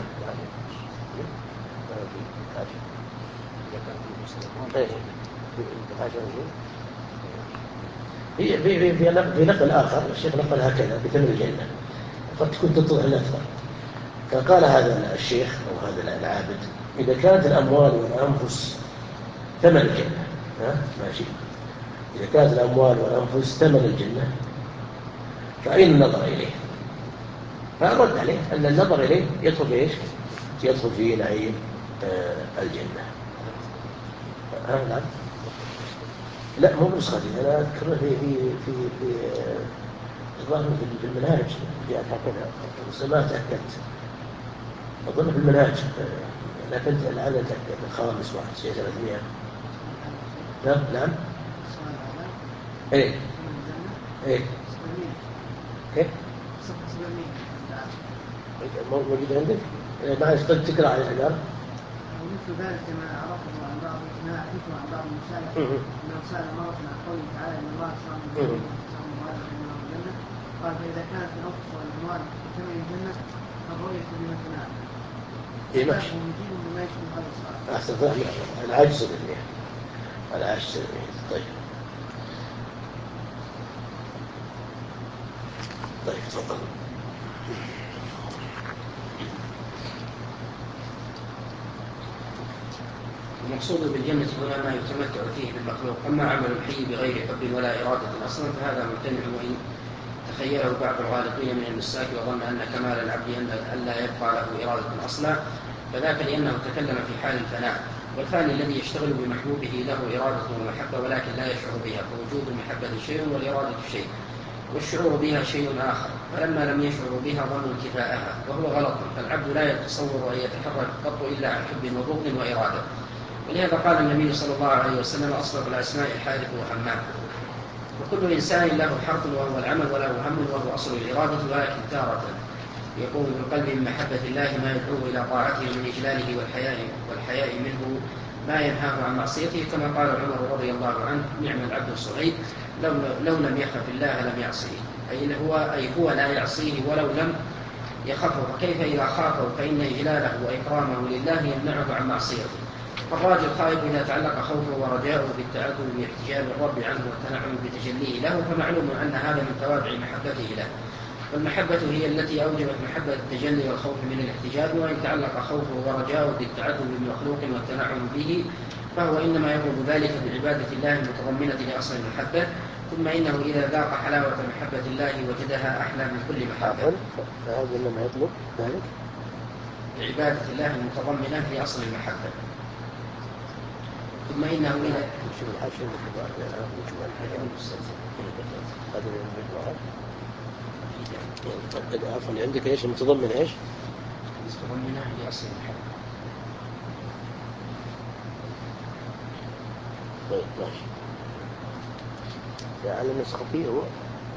هي في نقل آخر الشيخ نقل هكذا بثمن الجنة، قد تكون تتضح الأكثر. فقال هذا الشيخ أو هذا العابد إذا كانت الأموال والأنفس ثمن الجنة، ماشي، إذا كانت الأموال والأنفس ثمن الجنة فأين النظر إليه؟ فأرد عليه أن النظر إليه يدخل في إيش؟ يدخل في نعيم الجنة. نعم. لا مو بنسختي، أنا أذكر في الظاهر في المنهاج جاءت هكذا، بس ما تأكدت، أظن في المنهاج، لكن الآن أتأكد الخامس 300. نعم. إيه كيف؟ موجود عندك؟ معلش قد تقرأ على العبارة. ومثل ذلك كما عرفه عن بعض ما أعرفه عن بعض المشايخ أنه سأل مرة عن قوله تعالى إن الله اشترى من المؤمنين أنفسهم الجنة، قال فإذا كانت الأنفس والأموال بثمن الجنة فالرؤية بمثلها. إيه ماشي. ونجيب بما يشبه هذا السؤال. أحسن فهم العجز بالله العجز. طيب تفضل. المقصود بالجنة هنا ما يتمتع فيه بالمخلوق، أما عمل الحي بغير حب ولا إرادة أصلا فهذا ممتنع، وإن تخيله بعض الغالطين من المساك وظن أن كمال العبد أن لا يبقى له إرادة أصلا، فذاك لأنه تكلم في حال الفناء. والفاني الذي يشتغل بمحبوبه له إرادة ومحبة ولكن لا يشعر بها، فوجود المحبة شيء والإرادة شيء، والشعور بها شيء آخر، فلما لم يشعروا بها ظنوا انتفاءها، وهو غلط. فالعبد لا يتصور أن يتحرك قط إلا عن حب وبغض وإرادة. ولهذا قال النبي صلى الله عليه وسلم أصدق الأسماء الحارث وهمام. وكل إنسان له حرف وهو العمل وله هم وهو أصل الإرادة، ولكن تارة يكون بالقلب من محبة الله ما يدعوه إلى طاعته من إجلاله والحياء منه ما ينهاه عن معصيته، كما قال عمر رضي الله عنه نعم العبد الصغير لو لم يخف الله لم يعصيه، أي هو لا يعصيه ولو لم يخفه، فكيف إذا خافه فإن إجلاله وإكرامه لله يمنعه عن معصيته. فالراجل خائف إذا تعلق خوفه ورجاؤه بالتعذب باحتجاب الرب عنه والتنعم بتجليه له، فمعلوم أن هذا من توابع محبته له. والمحبة هي التي أوجبت محبة التجلي والخوف من الاحتجاب، وإن تعلق خوفه ورجاؤه بالتعذب بمخلوق والتنعم به فهو إنما يطلب ذلك بعبادة الله المتضمنة لأصل المحبة، ثم إنه إذا ذاق حلاوة محبة الله وجدها أحلى من كل محبة. فهذا إنما يطلب ذلك بعبادة الله المتضمنة لأصل المحبة، ثم إنه إذا شوف الحاشية هذا عفوا اللي عندك ايش المتضمن ايش؟ متضمنة لأصل المحبة. طيب ماشي. على النسخة فيه هو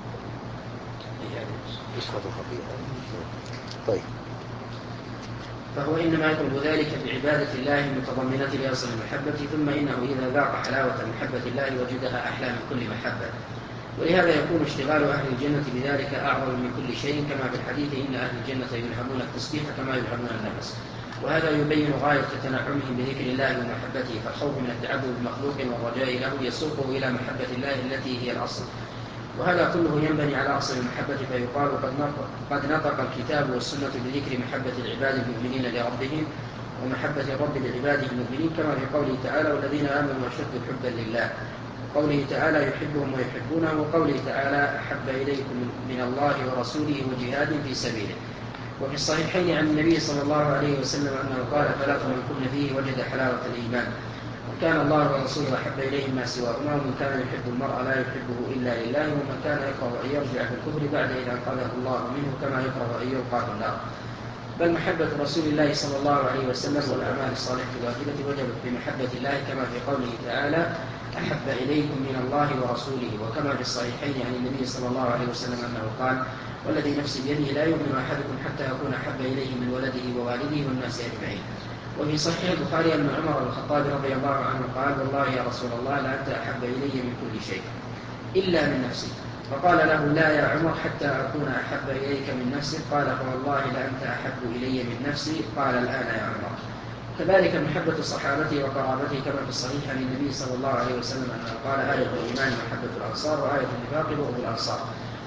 نسخة خفية. طيب. فهو إنما يطلب ذلك بعبادة الله المتضمنة لأصل المحبة، ثم إنه إذا ذاق حلاوة محبة الله وجدها أحلى من كل محبة، ولهذا يكون اشتغال أهل الجنة بذلك أعظم من كل شيء، كما في الحديث إن أهل الجنة يلهمون التسبيح كما يلهمون النفس. وهذا يبين غاية تنعمهم بذكر الله ومحبته، فالخوف من التعبد بمخلوق والرجاء له يسوقه إلى محبة الله التي هي الأصل. وهذا كله ينبني على أصل المحبة، فيقال قد نطق الكتاب والسنة بذكر محبة العباد المؤمنين لربهم ومحبة الرب لعباده المؤمنين، كما في قوله تعالى والذين آمنوا أشد حبا لله، وقوله تعالى يحبهم ويحبونه، وقوله تعالى أحب إليكم من الله ورسوله وجهاد في سبيله. وفي الصحيحين عن النبي صلى الله عليه وسلم أنه قال ثلاث من كن فيه وجد حلاوة الإيمان، وكان الله ورسوله أحب إليه ما سواهما، ومن كان يحب المرء لا يحبه إلا لله، ومن كان يكره أن يرجع في الكفر بعد إذا أنقذه الله منه، كما يكره أن يلقى في النار. بل محبة رسول الله صلى الله عليه وسلم والأعمال الصالحة الواجبة وجبت بمحبة الله، كما في قوله تعالى أحب إليكم من الله ورسوله، وكما في الصحيحين عن النبي صلى الله عليه وسلم أنه قال والذي نفسي بيده لا يؤمن أحدكم حتى أكون أحب إليه من ولده ووالده والناس أجمعين. وفي صحيح البخاري أن عمر بن الخطاب رضي الله عنه قال والله يا رسول الله لأنت أحب إلي من كل شيء إلا من نفسي، فقال له لا يا عمر حتى أكون أحب إليك من نفسك، قال فوالله لأنت أحب إلي من نفسي، قال الآن يا عمر. كذلك محبة صحابته وقرابته، كما في الصحيح عن النبي صلى الله عليه وسلم أنه قال آية الإيمان محبة الأنصار، وآية النفاق بغض الأنصار.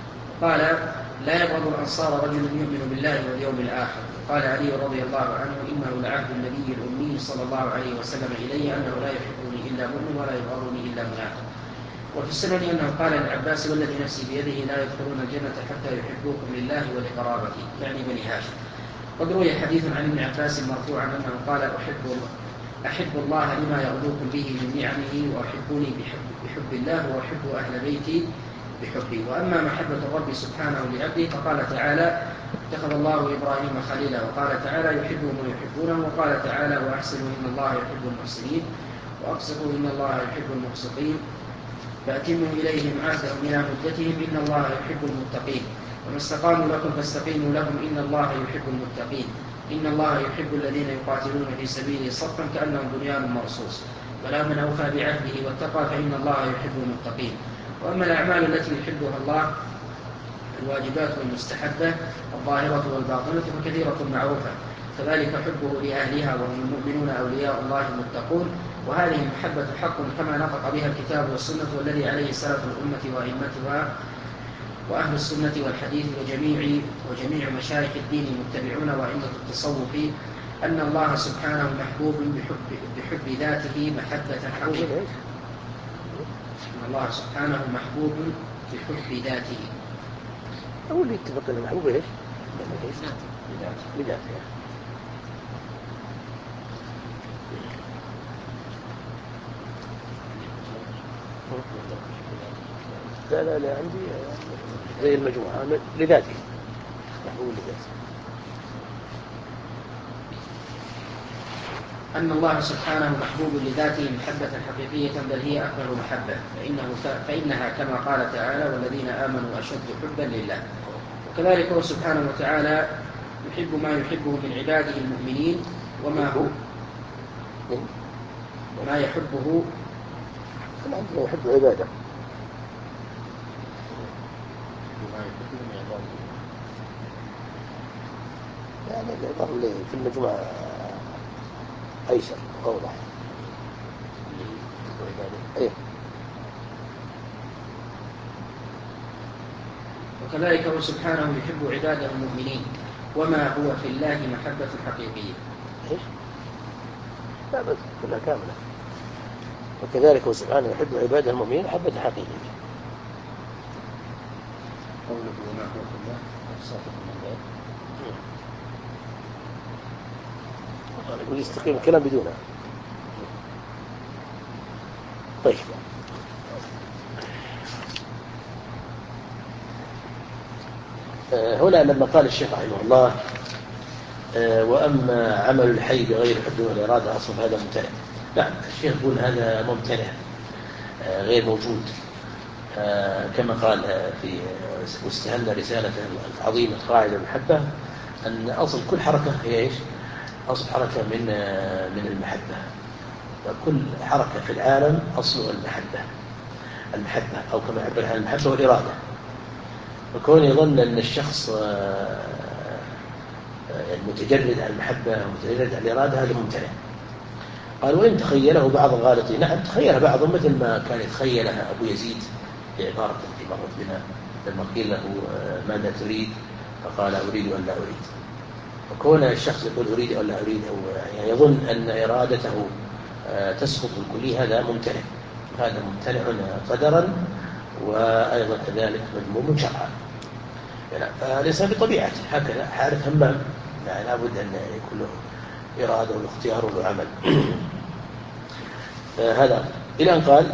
قال لا يبغض الأنصار رجل يؤمن بالله واليوم الآخر. قال علي رضي الله عنه إنه لعهد النبي الأمي صلى الله عليه وسلم إلي أنه لا يحبني إلا مؤمن ولا يبغضني إلا منافق. وفي السنن أنه قال للعباس والذي نفسي بيده لا يدخلون الجنة حتى يحبوكم لله ولقرابته، يعني بني هاشم. قد روي حديث عن ابن عباس مرفوعا أنه قال أحب الله لما يغدوكم به من نعمه، وأحبوني بحب الله، وأحب أهل بيتي بحبي. وأما محبة الرب سبحانه لعبده فقال تعالى اتخذ الله إبراهيم خليلا، وقال تعالى يحبهم ويحبونه، وقال تعالى وأحسنوا إن الله يحب المحسنين، وأقسطوا إن الله يحب المقسطين، فأتموا إليهم عهدهم إلى مدتهم إن الله يحب المتقين، وما استقاموا لكم فاستقيموا لهم إن الله يحب المتقين، إن الله يحب الذين يقاتلون في سبيله صفا كأنهم بنيان مرصوص، ولا من أوفى بعهده واتقى فإن الله يحب المتقين. وأما الأعمال التي يحبها الله الواجبات والمستحبة الظاهرة والباطنة فكثيرة معروفة، كذلك حبه لأهلها وهم المؤمنون أولياء الله المتقون، وهذه المحبة حق كما نطق بها الكتاب والسنة، والذي عليه سلف الأمة وأئمتها وأهل السنة والحديث وجميع مشايخ الدين المتبعون وأئمة التصوف، أن الله سبحانه محبوب بحب ذاته محبة حقيقية. أن الله سبحانه محبوب بحب ذاته. أول اللي اتفق أنه محبوب إيش؟ بذاته. لا عندي زي المجموعة لذاته محبوب لذاته. أن الله سبحانه محبوب لذاته محبة حقيقية، بل هي أكبر محبة، فإنها كما قال تعالى والذين آمنوا أشد حبا لله. وكذلك هو سبحانه وتعالى يحب ما يحبه من عباده المؤمنين، وما يحبه يحب عباده يعني العبارة اللي في المجموعة أيسر وأوضح. إيه. وكذلك هو سبحانه يحب عباده المؤمنين، وما هو في الله محبة حقيقية. إيش؟ لا بس كلها كاملة. وكذلك هو سبحانه يحب عباده المؤمنين محبة حقيقية. قوله وما هو في الله صافة من ذلك. ويستقيم الكلام بدونها. طيب هنا لما قال الشيخ رحمه الله وأما عمل الحي بغير حب والإرادة أصلا هذا ممتنع. نعم الشيخ يقول هذا ممتنع غير موجود، كما قال في واستهل رسالة عظيمة قاعدة المحبة أن أصل كل حركة هي إيش؟ أصل حركة من المحبة. كل حركة في العالم أصل المحبة أو كما يعبر عن المحبة والإرادة. وكون يظن أن الشخص متجرد عن المحبة ومتجرد عن الإرادة هذا ممتنع. قال وإن تخيله بعض الغالطين، نعم تخيل بعضهم مثل ما كان يتخيلها أبو يزيد بعبارة في مرة بنا لما قيل له ماذا تريد فقال أريد ولا لا أريد. وكون الشخص يقول أريد ولا لا أريد أو يعني يظن أن إرادته تسقط بالكلية هذا ممتنع. هذا ممتنع قدرا وأيضا كذلك مذموم شرعا. يعني فالإنسان بطبيعته هكذا حارث همام يعني لابد أن يكون له إرادة والاختيار وله عمل. هذا إلى أن قال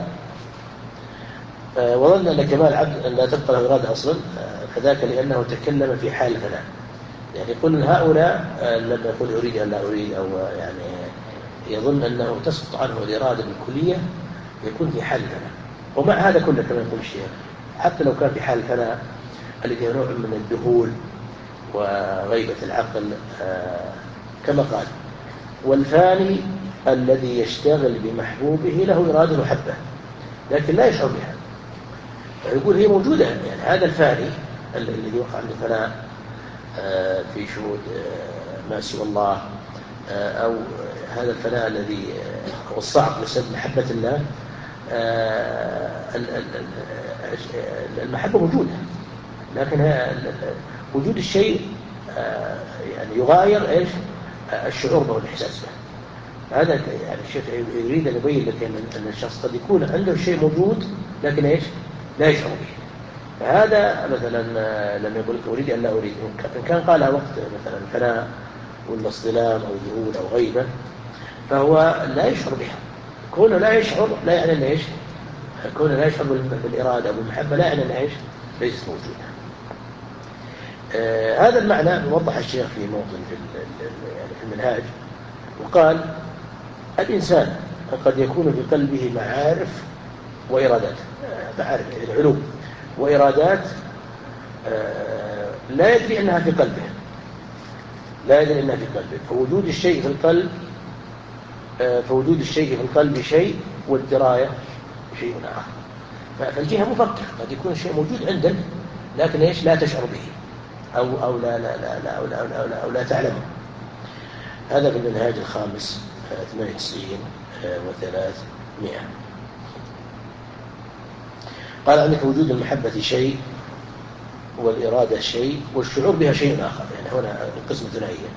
وظن أن كمال العبد أن لا تبقى له إرادة أصلا فذاك لأنه تكلم في حال الفناء. يعني يقول هؤلاء لما يقول أريد أن لا أريد أو يعني يظن أنه تسقط عنه الإرادة بالكلية يكون في حال الفناء. ومع هذا كله كما يقول الشيخ حتى لو كان في حال الفناء الذي هو نوع من الذهول وغيبة العقل كما قال والفاني الذي يشتغل بمحبوبه له إرادة محبة لكن لا يشعر بها. يقول هي موجودة يعني هذا الفاني الذي وقع عنده فناء في شهود ما سوى الله أو هذا الفناء الذي هو الصعب بسبب محبة الله المحبة موجودة لكن وجود الشيء يعني يغاير إيش الشعور به والإحساس به. هذا يعني الشيخ يريد أن يبين لك أن الشخص قد يكون عنده شيء موجود لكن إيش لا يشعر به. فهذا مثلا لما يقول لك أريد أن لا أريد إن كان قالها وقت مثلا فناء ولا اصطلام أو ذهول أو غيبة فهو لا يشعر بها. كونه لا يشعر لا يعني أنه إيش كونه لا يشعر بالإرادة أو بالمحبة لا يعني أنه إيش ليست موجودة. هذا المعنى وضح الشيخ في موطن في المنهاج وقال الإنسان قد يكون في قلبه معارف وإرادات معارف العلوم وإرادات لا يدري أنها في قلبه فوجود الشيء في القلب شيء والدراية شيء آخر. فالجهة مفكر قد يكون الشيء موجود عندك لكن إيش لا تشعر به أو لا تعلمه. هذا في المنهاج الخامس 98 و300. قال عندك وجود المحبة شيء والإرادة شيء والشعور بها شيء آخر. يعني هنا القسمة ثنائية.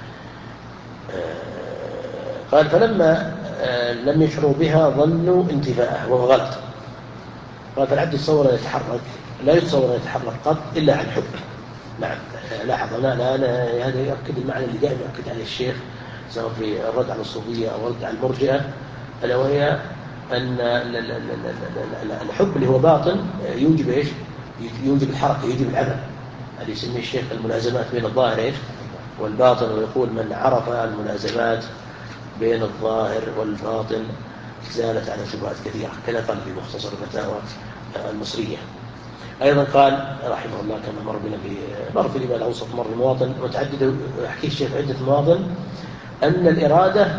قال فلما لم يشعروا بها ظنوا انتفاءها وهو غلط. قال فالعبد يتصور أن يتحرك لا يتصور أن يتحرك قط إلا عن حب. نعم لاحظ أنا هذا يؤكد المعنى اللي دائما يؤكد عليه الشيخ سواء في الرد على الصوفية أو الرد على المرجئة ألا وهي أن الحب اللي هو باطن يوجب إيش يوجب الحركة يوجب العمل. هذا يسميه الشيخ الملازمات بين الظاهر إيش والباطن ويقول من عرف الملازمات بين الظاهر والباطن زالت عن شبهات كثيرة كذا قال في مختصر الفتاوى المصرية. أيضا قال رحمه الله كما مر في الإمام الأوسط مر مواطن متعددة يحكي الشيخ عدة مواطن أن الإرادة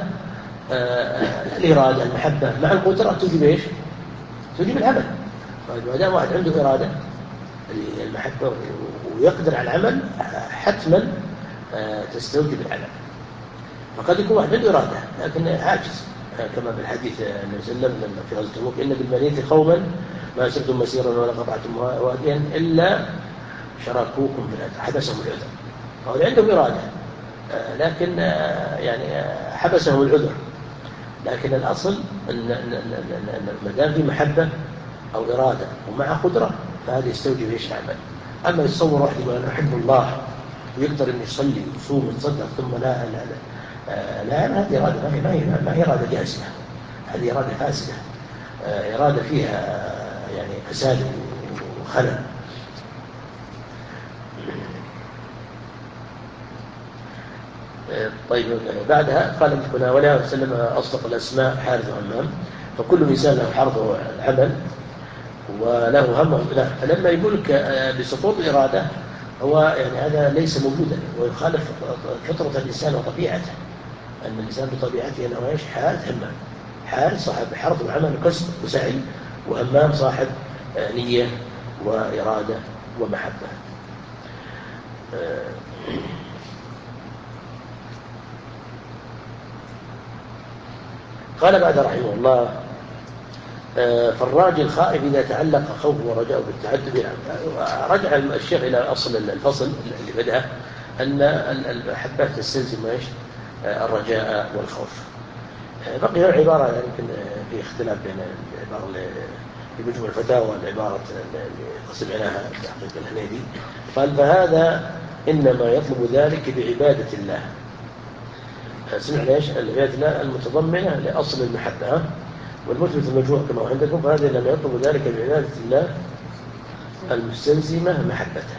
المحبة مع القدرة توجب إيش توجب العمل. ما دام واحد عنده إرادة المحبة ويقدر على العمل حتما تستوجب العمل. فقد يكون واحد عنده إرادة لكن عاجز كما بالحديث النبي صلى الله عليه وسلم في غزوة تبوك إن بالمدينة قوما ما سرتم مسيرا ولا قطعتم واديا إلا شراكوكم في الأجر حبسهم العذر. فهو عندهم إرادة لكن يعني حبسهم العذر. لكن الأصل ما دام في محبة أو إرادة ومع قدرة فهذا يستوجب إيش العمل. أما يتصور واحد يقول أنا أحب الله ويقدر أن يصلي ويصوم ويتصدق ثم لا هذه إرادة ما هي إرادة جازمة. هذه إرادة فاسدة إرادة فيها يعني فساد وخلل. طيب بعدها قال كنا ولا وسلم أصدق الأسماء حارث وهمام، فكل إنسان له حرث العمل وله همه. لا، فلما يقول لك بسقوط الإرادة هو يعني هذا ليس موجودا، ويخالف فطرة الإنسان وطبيعته، أن الإنسان بطبيعته أنه إيش؟ حارث همام. حارث صاحب حرث وعمل وكسب وسعي، وهمام صاحب نية وإرادة ومحبة. قال بعد رحمه الله: فالراجي الخائف إذا تعلق خوفه ورجاءه بالتعدد. رجع الشيخ إلى أصل الفصل اللي بدأ أن المحبة تستلزم إيش؟ الرجاء والخوف. بقي العبارة يمكن في اختلاف بين العبارة اللي في مجموع الفتاوى والعبارة اللي سمعناها في تحقيق الهنيدي. قال: فهذا إنما يطلب ذلك بعبادة الله. سمعنا إيش؟ العبادة الله المتضمنة لأصل المحبة، والمثبت المجموع كما عندكم، فهذا إنما يطلب ذلك بعبادة الله المستلزمة محبته.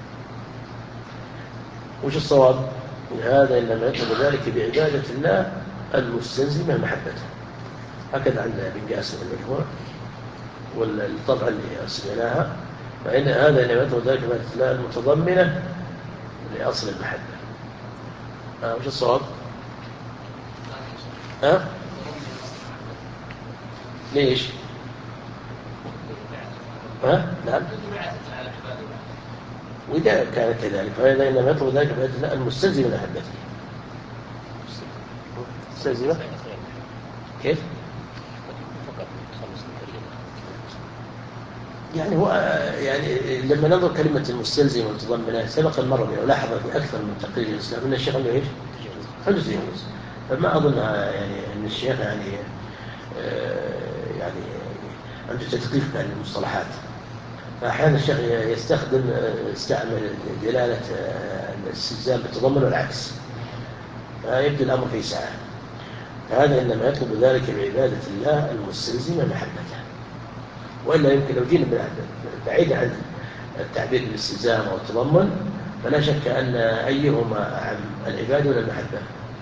وش الصواب؟ هذا إنما يطلب ذلك بعبادة الله المستلزمة محبته. هكذا عند ابن قاسم المجموع والطبعة اللي سمعناها، فإن هذا إنما يطلب ذلك بعبادة الله المتضمنة لأصل المحبة. وش الصواب؟ ليش؟ نعم. وإذا كانت كذلك فإذا إنما يطلب ذلك بعبادة الله المستلزمة محبته. مستلزمة كيف؟ يعني هو يعني لما ننظر كلمة المستلزمة والمتضمنة سبق المرة بنا ولاحظ في أكثر من تقرير الإسلام أن الشيخ عنده إيش؟ عنده زيوز. فما أظن يعني أن الشيخ يعني عنده تدقيق في المصطلحات. فأحيانا الشيخ يستعمل دلالة الاستلزام بالتضمن والعكس، فيبدو الأمر في ساعة. فهذا إنما يطلب ذلك بعبادة الله المستلزمة محبته. وإلا يمكن لو جينا بعيد عن التعبير بالاستلزام أو التضمن، فلا شك أن أيهما عن العبادة ولا المحبة؟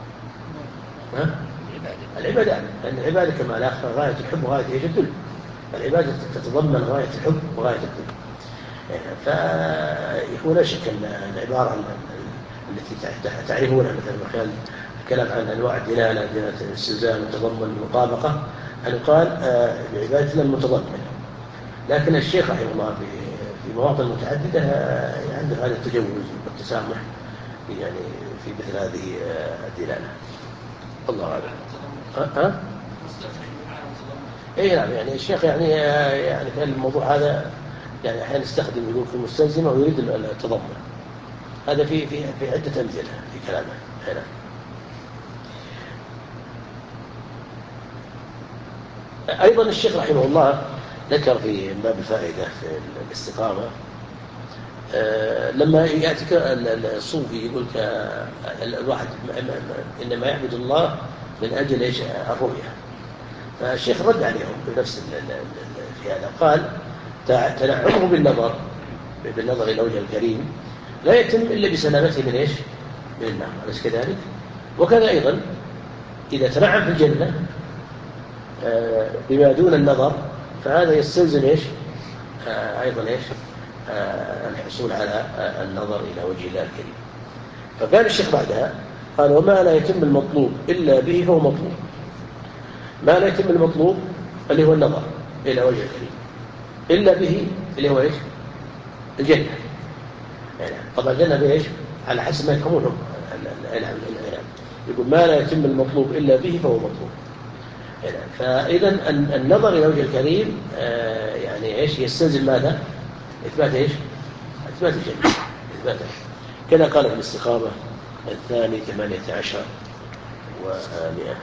العبادة، لأن العبادة كما لا أخفى غاية الحب وغاية الذل. العبادة تتضمن غاية الحب وغاية الذل. فهو لا شك أن العبارة التي تعرفونها مثلا من خلال الكلام عن أنواع الدلالة، دلالة الاستلزام والتضمن والمطابقة، أن يقال بعبادة الله المتضمنة. لكن الشيخ رحمه الله في مواطن متعددة عنده هذا التجوز والتسامح يعني في مثل هذه الدلالة. الله أعلم. اي نعم، يعني الشيخ يعني في الموضوع هذا يعني احيانا يستخدم يقول في المستلزمة ويريد التضمن. هذا في عدة أمثلة في كلامه هنا. أيضا الشيخ رحمه الله ذكر في باب الفائدة في الاستقامة لما يأتيك الصوفي يقول الواحد إنما يعبد الله من أجل إيش؟ الرؤية. فالشيخ رد عليهم بنفس في هذا، قال: تنعمه بالنظر إلى وجه الكريم لا يتم إلا بسلامته من إيش؟ من النار. أليس كذلك؟ وكذا أيضا إذا تنعم في الجنة بما دون النظر فهذا يستلزم إيش؟ أيضا إيش؟ الحصول على النظر إلى وجه الله الكريم. فقال الشيخ بعدها قال: وما لا يتم المطلوب إلا به فهو مطلوب. ما لا يتم المطلوب اللي هو النظر إلى وجه الكريم، إلا به اللي هو إيش؟ الجنة. يعني طبعا الجنة بإيش؟ على حسب ما يفهمونه العلم. يقول: ما لا يتم المطلوب إلا به فهو مطلوب. فإذا النظر إلى وجه الكريم يعني إيش؟ يستلزم ماذا؟ إثبات إيش؟ إثبات الجنة. إثباته كذا قال في الاستقامة الثاني 18 و100.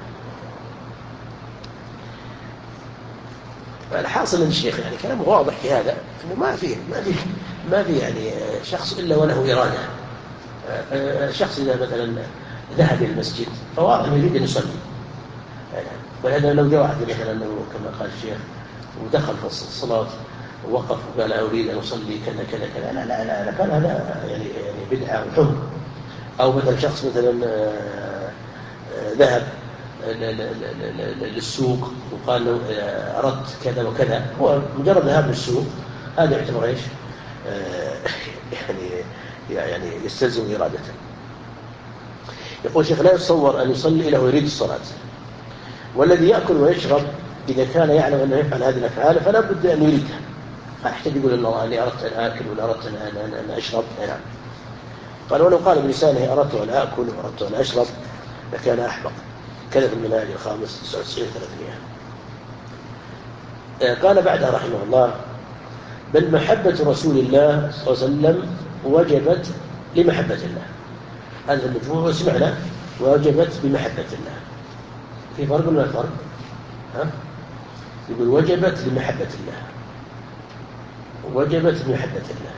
فالحاصل أن الشيخ يعني كلامه واضح في هذا، أنه ما في يعني شخص إلا وله إرادة. شخص إذا مثلا ذهب إلى المسجد فواضح يريد أن يصلي، ولهذا لو جاء واحد مثلا كما قال الشيخ ودخل في الصلاة ووقف وقال: أريد أن أصلي كذا كذا كذا، لا كان هذا يعني بدعة وحمق. أو مثلا شخص مثلا ذهب للسوق وقال له أردت كذا وكذا، هو مجرد ذهاب للسوق هذا يعتبر إيش؟ يعني يستلزم إرادته. يقول شيخ لا يتصور أن يصلي إلا ويريد الصلاة، والذي يأكل ويشرب إذا كان يعلم أنه يفعل هذه الأفعال فلا بد أن يريدها، فأحتاج يقول الله أني أردت أن آكل ولا أردت أن أشرب. نعم. قال ولو قال بلسانه أردت أن آكل وأردت أن أشرب لكان أحمق. كذا في المنهاج الخامس 99-300. قال بعدها رحمه الله بل محبة رسول الله صلى الله عليه وسلم وجبت لمحبة الله. هذا المجموع وسمعنا وجبت بمحبة الله. في فرق ولا فرق؟ يقول وجبت لمحبة الله، وجبت بمحبة الله.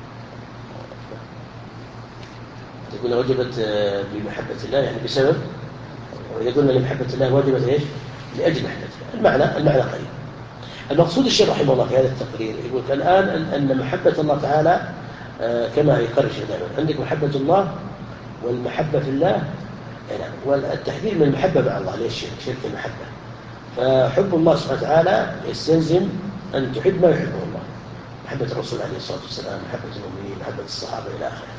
يقول وجبت بمحبة الله يعني بسبب، ويقول لمحبة الله وجبت ايش؟ لأجل محبة الله. المعنى قريب. المقصود الشيخ رحمه الله في هذا التقرير يقول الآن أن محبة الله تعالى كما يقرر دائما عندك محبة الله والمحبة في الله، يعني والتحذير من المحبة مع الله. ليش شرك المحبة؟ فحب الله سبحانه وتعالى يستلزم أن تحب ما يحبه الله، محبة الرسول عليه الصلاة والسلام، محبة المؤمنين، محبة الصحابة إلى آخره.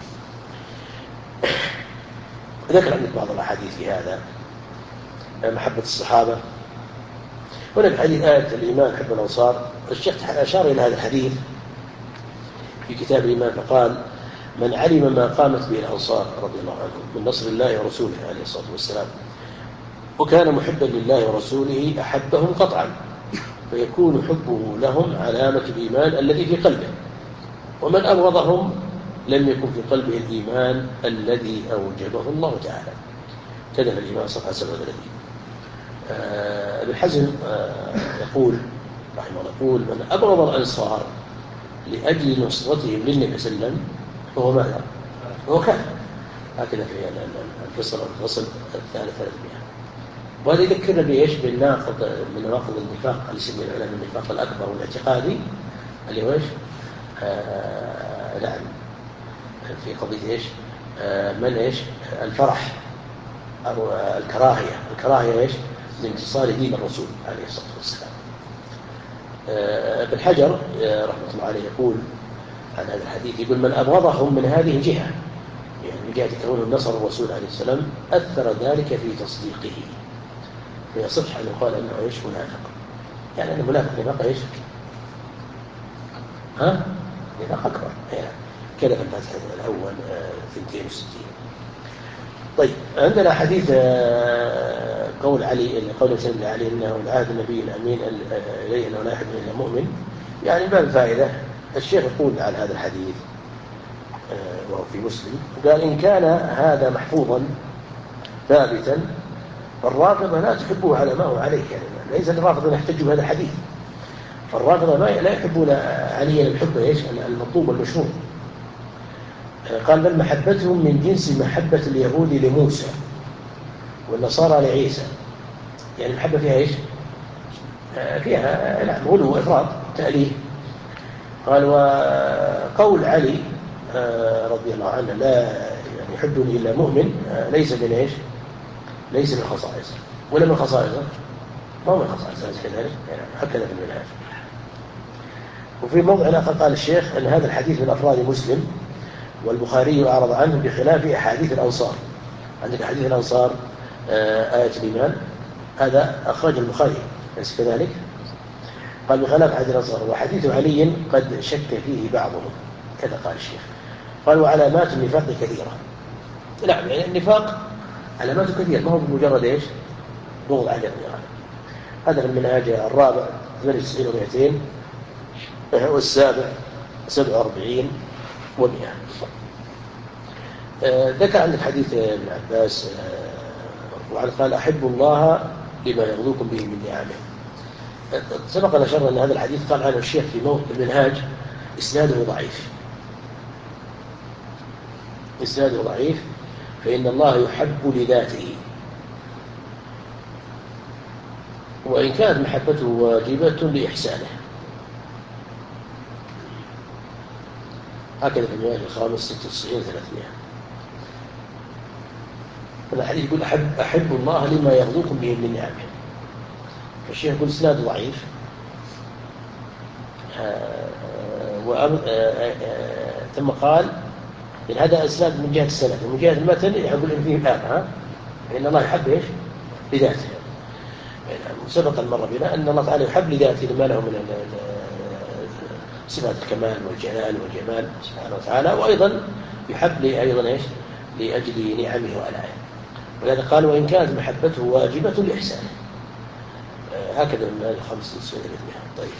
ذكر عندك بعض الأحاديث في هذا، محبة الصحابة. هناك حديث آية الإيمان حب الأنصار، الشيخ أشار إلى هذا الحديث في كتاب الإيمان فقال من علم ما قامت به الأنصار رضي الله عنهم من نصر الله ورسوله عليه الصلاة والسلام وكان محبا لله ورسوله أحبهم قطعا، فيكون حبه لهم علامة الإيمان الذي في قلبه، ومن أبغضهم لم يكن في قلبه الإيمان الذي أوجبه الله تعالى. كذا في الإيمان صفحة 37. ابن حزم يقول رحمه الله يقول من أبغض الأنصار لأجل نصرتهم للنبي صلى الله عليه وسلم فهو ماذا؟ هو كافر. هكذا في الفصل الثالث 300. وهذا يذكرنا بإيش؟ بالناقض من نواقض النفاق اللي يسمى العلماء النفاق الأكبر والاعتقادي اللي هو إيش؟ نعم في قضية إيش؟ من إيش؟ الفرح أو الكراهية إيش؟ لانتصار دين الرسول عليه الصلاة والسلام. ابن حجر رحمة الله عليه يقول عن هذا الحديث يقول من أبغضهم من هذه الجهة، يعني من جهة كونه النصر الرسول عليه السلام أثر ذلك في تصديقه، فيصح أن يقال أنه إيش؟ منافق. يعني أن المنافق نفاق إيش؟ نفاق أكبر. كذا في الفتح الأول 62. طيب عندنا حديث قول سيدنا علي انه العهد النبي الامين اليه انه لا يحب الا مؤمن، يعني باب الفائده. الشيخ يقول على هذا الحديث وهو في مسلم قال ان كان هذا محفوظا ثابتا فالرافضه لا تحبه على ما هو عليه، يعني ليس الرافضه يحتجوا بهذا الحديث، فالرافضه لا يحبون عليا الحب ايش؟ المطلوب والمشروع. قال بل محبتهم من جنس محبة اليهود لموسى والنصارى لعيسى، يعني المحبة فيها إيش؟ فيها نعم غلو وإفراط تأليه. قال وقول علي رضي الله عنه لا يعني يحبني إلا مؤمن ليس من إيش؟ ليس من خصائص ولا من خصائص، ما هو من خصائص كذلك، يعني هكذا في المنهاج. وفي موضع آخر قال الشيخ أن هذا الحديث من أفراد مسلم والبخاري أعرض عنه بخلاف أحاديث الأنصار. عندك حديث الأنصار آية الإيمان هذا أخرج البخاري ليس كذلك؟ قال بخلاف حديث الأنصار وحديث علي قد شك فيه بعضهم، كذا قال الشيخ. قال وعلامات النفاق كثيرة. نعم يعني النفاق علامات كثيرة، ما هو بمجرد إيش؟ بغض عن الإيمان. هذا في المنهاج الرابع 98 و200 والسابع 47 و100. ذكر عندك حديث ابن عباس وعن قال أحب الله لما يغضوكم به من نعمه. سبق أن أشرنا أن هذا الحديث قال عنه الشيخ في موقع المنهاج إسناده ضعيف فإن الله يحب لذاته، وإن كانت محبته واجبة لإحسانه. هكذا في المنهاج الخامس 96-300. الحديث يقول أحب الله لما يرضوكم به من نعمه. الشيخ يقول إسناد ضعيف. ثم قال إن هذا إسناد من جهة السند ومن جهة المتن يقول إن فيه الآن فإن الله يحب إيش لذاته. سبق المرة بنا أن الله تعالى يحب لذاته لما له من صفات الكمال والجلال والجمال سبحانه وتعالى، وأيضا يحب أيضا إيش لأجل نعمه وآلائه. ولهذا قال وإن كانت محبته واجبة لإحسانه. هكذا من الخمس السنة بها. طيب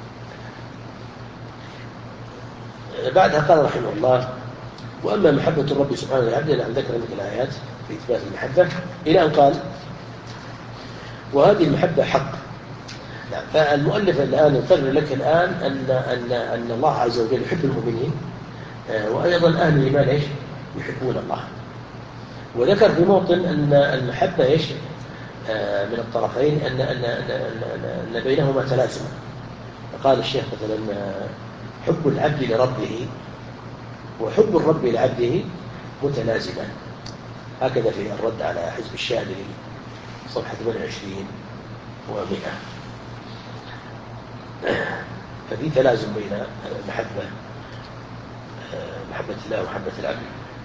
بعدها قال رحمه الله وأما محبة الرب سبحانه وتعالى لأن ذكر عندك الآيات في إثبات المحبة إلى أن قال وهذه المحبة حق. فالمؤلف الآن يقرر لك الآن أن الله عز وجل يحب المؤمنين، وأيضا أهل الإيمان إيش يحبون الله. وذكر في موطن أن المحبة إيش من الطرفين أن بينهما تلازم. فقال الشيخ مثلا حب العبد لربه وحب الرب لعبده متلازمان. هكذا في الرد على حزب الشاذلي صفحة 28 و100. ففي تلازم بين محبة الله ومحبة العبد.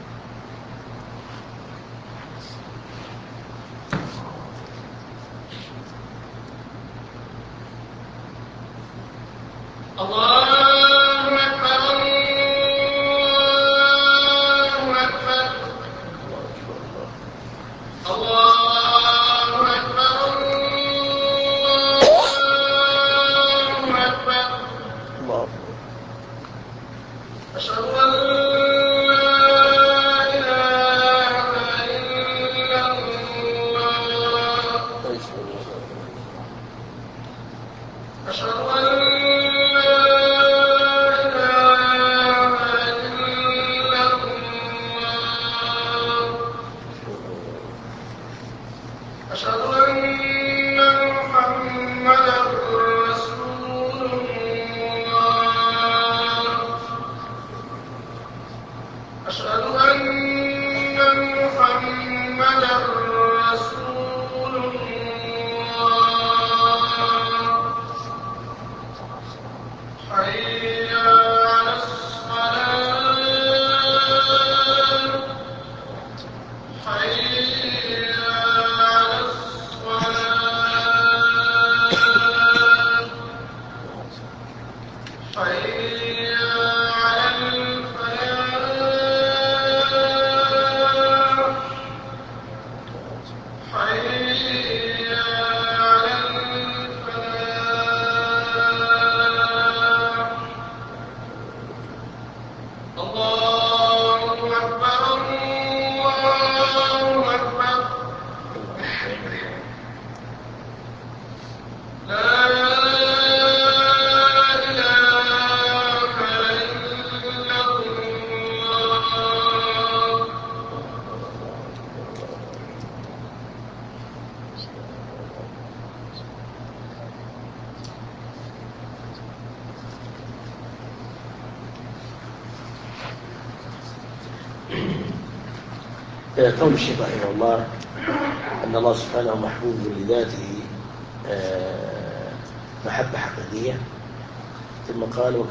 قول الشيخ رحمه الله أن الله سبحانه محبوب لذاته محبة حقيقية. ثم قال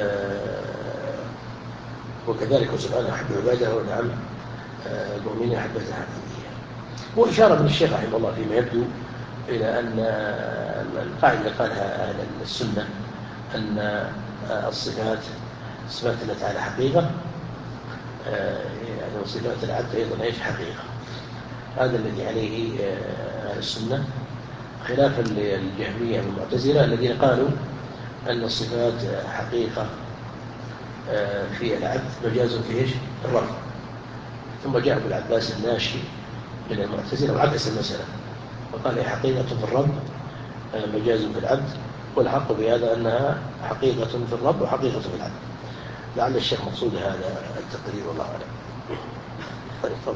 وكذلك سبحانه يحب عباده ونعم المؤمنين محبة حقيقية. وإشارة من الشيخ رحمه الله فيما يبدو إلى أن القاعدة قالها أهل السنة أن الصفات الله تعالى حقيقة، يعني وصفات العبد أيضا إيش حقيقة. هذا الذي عليه أهل السنة خلافا للجهمية والمعتزلة الذين قالوا أن الصفات حقيقة في العبد مجاز في إيش الرب. ثم جاء أبو العباس الناشي من المعتزلة وعكس المسألة وقال حقيقة في الرب مجاز في العبد، والحق بهذا أنها حقيقة في الرب وحقيقة في العبد. لعل الشيخ مقصود هذا التقرير والله أعلم. طيب طبعا.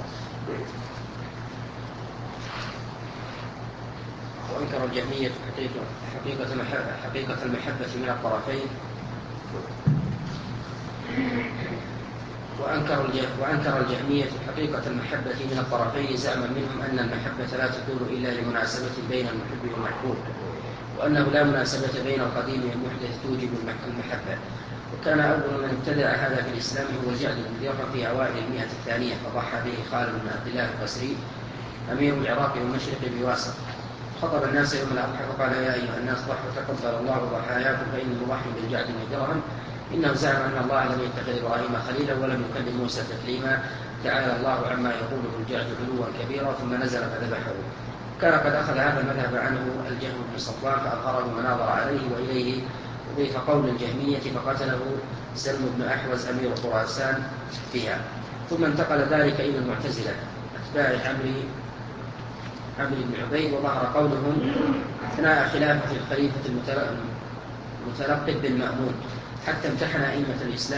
وأنكر الجهمية حقيقة المحبة من الطرفين. وأنكر الجهمية حقيقة المحبة من الطرفين، زعما منهم أن المحبة لا تكون إلا لمناسبة بين المحب والمحبوب، وأنه لا مناسبة بين القديم والمحدث توجب المحبة. وكان أول من ابتدع هذا في الإسلام هو جعد بن درهم في أوائل المئة الثانية، فضحى به خالد بن عبد الله القسري أمير العراق والمشرق بواسط. خطب الناس يوم الأضحى فقال: يا أيها الناس ضحوا تقبل الله ضحاياكم، فإن المضحي بالجعد بن درهم إنه زعم أن الله لم يتخذ إبراهيم خليلا ولم يكلم موسى تكليما، تعالى الله عما يقوله الجعد علوا كبيرا، ثم نزل فذبحه. كان قد أخذ هذا المذهب عنه الجهم بن صفوان فأظهره وناظر عليه، وإليه أضيف قول الجهمية فقتله سلم بن أحوز أمير خراسان فيها. ثم انتقل ذلك إلى المعتزلة أتباع عمرو بن عبيد، وظهر قولهم أثناء خلافة الخليفة المتلقب بالمأمون حتى امتحن أئمة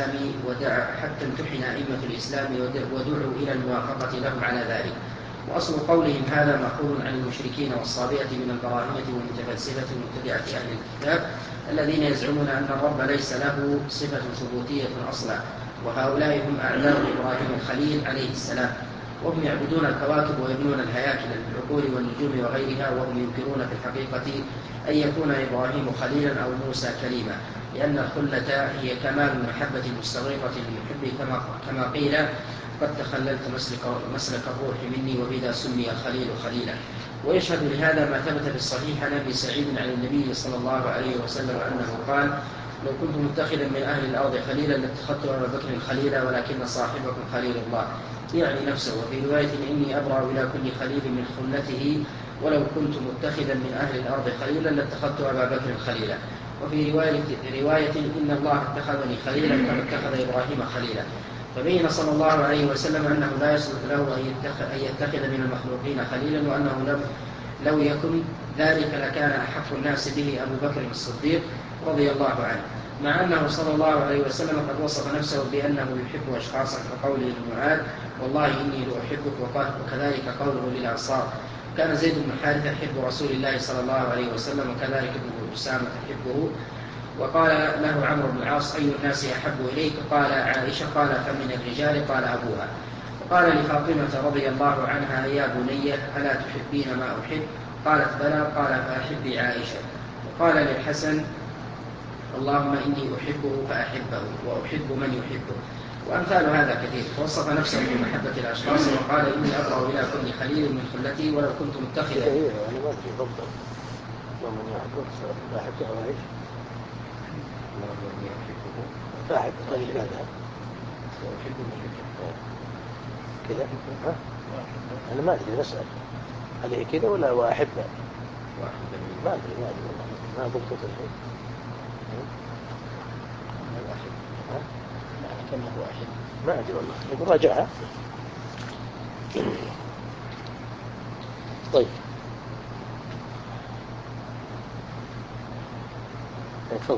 الإسلام ودعوا إلى الموافقة لهم على ذلك. وأصل قولهم هذا مأخوذ عن المشركين والصابئة من البراهمة والمتفلسفة ومبتدعة أهل الكتاب الذين يزعمون أن الرب ليس له صفة ثبوتية أصلا، وهؤلاء هم أعداء إبراهيم الخليل عليه السلام، وهم يعبدون الكواكب ويبنون الهياكل للعقول والنجوم وغيرها، وهم ينكرون في الحقيقة أن يكون إبراهيم خليلا أو موسى كليما، لأن الخلة هي كمال المحبة المستغرقة للمحب، كما قيل: قد تخللت مسلك الروح مني وبذا سمي الخليل خليلا. ويشهد لهذا ما ثبت في الصحيح عن أبي سعيد عن النبي صلى الله عليه وسلم أنه قال: لو كنت متخذا من أهل الأرض خليلا لاتخذت أبا بكر خليلا ولكن صاحبكم خليل الله، يعني نفسه. وفي رواية: إني أبرأ إلى كل خليل من خلته، ولو كنت متخذا من أهل الأرض خليلا لاتخذت أبا بكر خليلا. وفي رواية: إن الله اتخذني خليلا كما اتخذ إبراهيم خليلا. فبين صلى الله عليه وسلم أنه لا يصلح له أن يتخذ من المخلوقين خليلا، وأنه لو يكن ذلك لكان أحق الناس به أبو بكر الصديق رضي الله عنه، مع أنه صلى الله عليه وسلم قد وصف نفسه بأنه يحب أشخاصا، كقوله لمعاذ: والله إني لأحبك، وكذلك قوله للأنصار: كان زيد بن حارثة يحب رسول الله صلى الله عليه وسلم، وكذلك ابن أسامة يحبه. وقال له عمرو بن العاص: أي الناس أحب إليك؟ قال: عائشة. قال: فمن الرجال؟ قال: أبوها. وقال لفاطمة رضي الله عنها: يا بني ألا تحبين ما أحب؟ قالت: بلى. قال: فأحبي عائشة. وقال للحسن: اللهم إني أحبه فأحبه وأحب من يحبه. وأمثال هذا كثير. ووصف نفسه بمحبة الأشخاص وقال: إني أبرأ إلى كل خليل من خلتي ولو كنت متخذا. أنا ما أدري ضبط ومن يحبه فأحبه عائشة. فأحب طيب هذا وأحب من يحبه كذا. أنا ما أدري نسأل هل هي كذا ولا وأحبه؟ ما أدري ما ضبطت الشيء. ما أدري والله، يقول راجعها. طيب تفضل.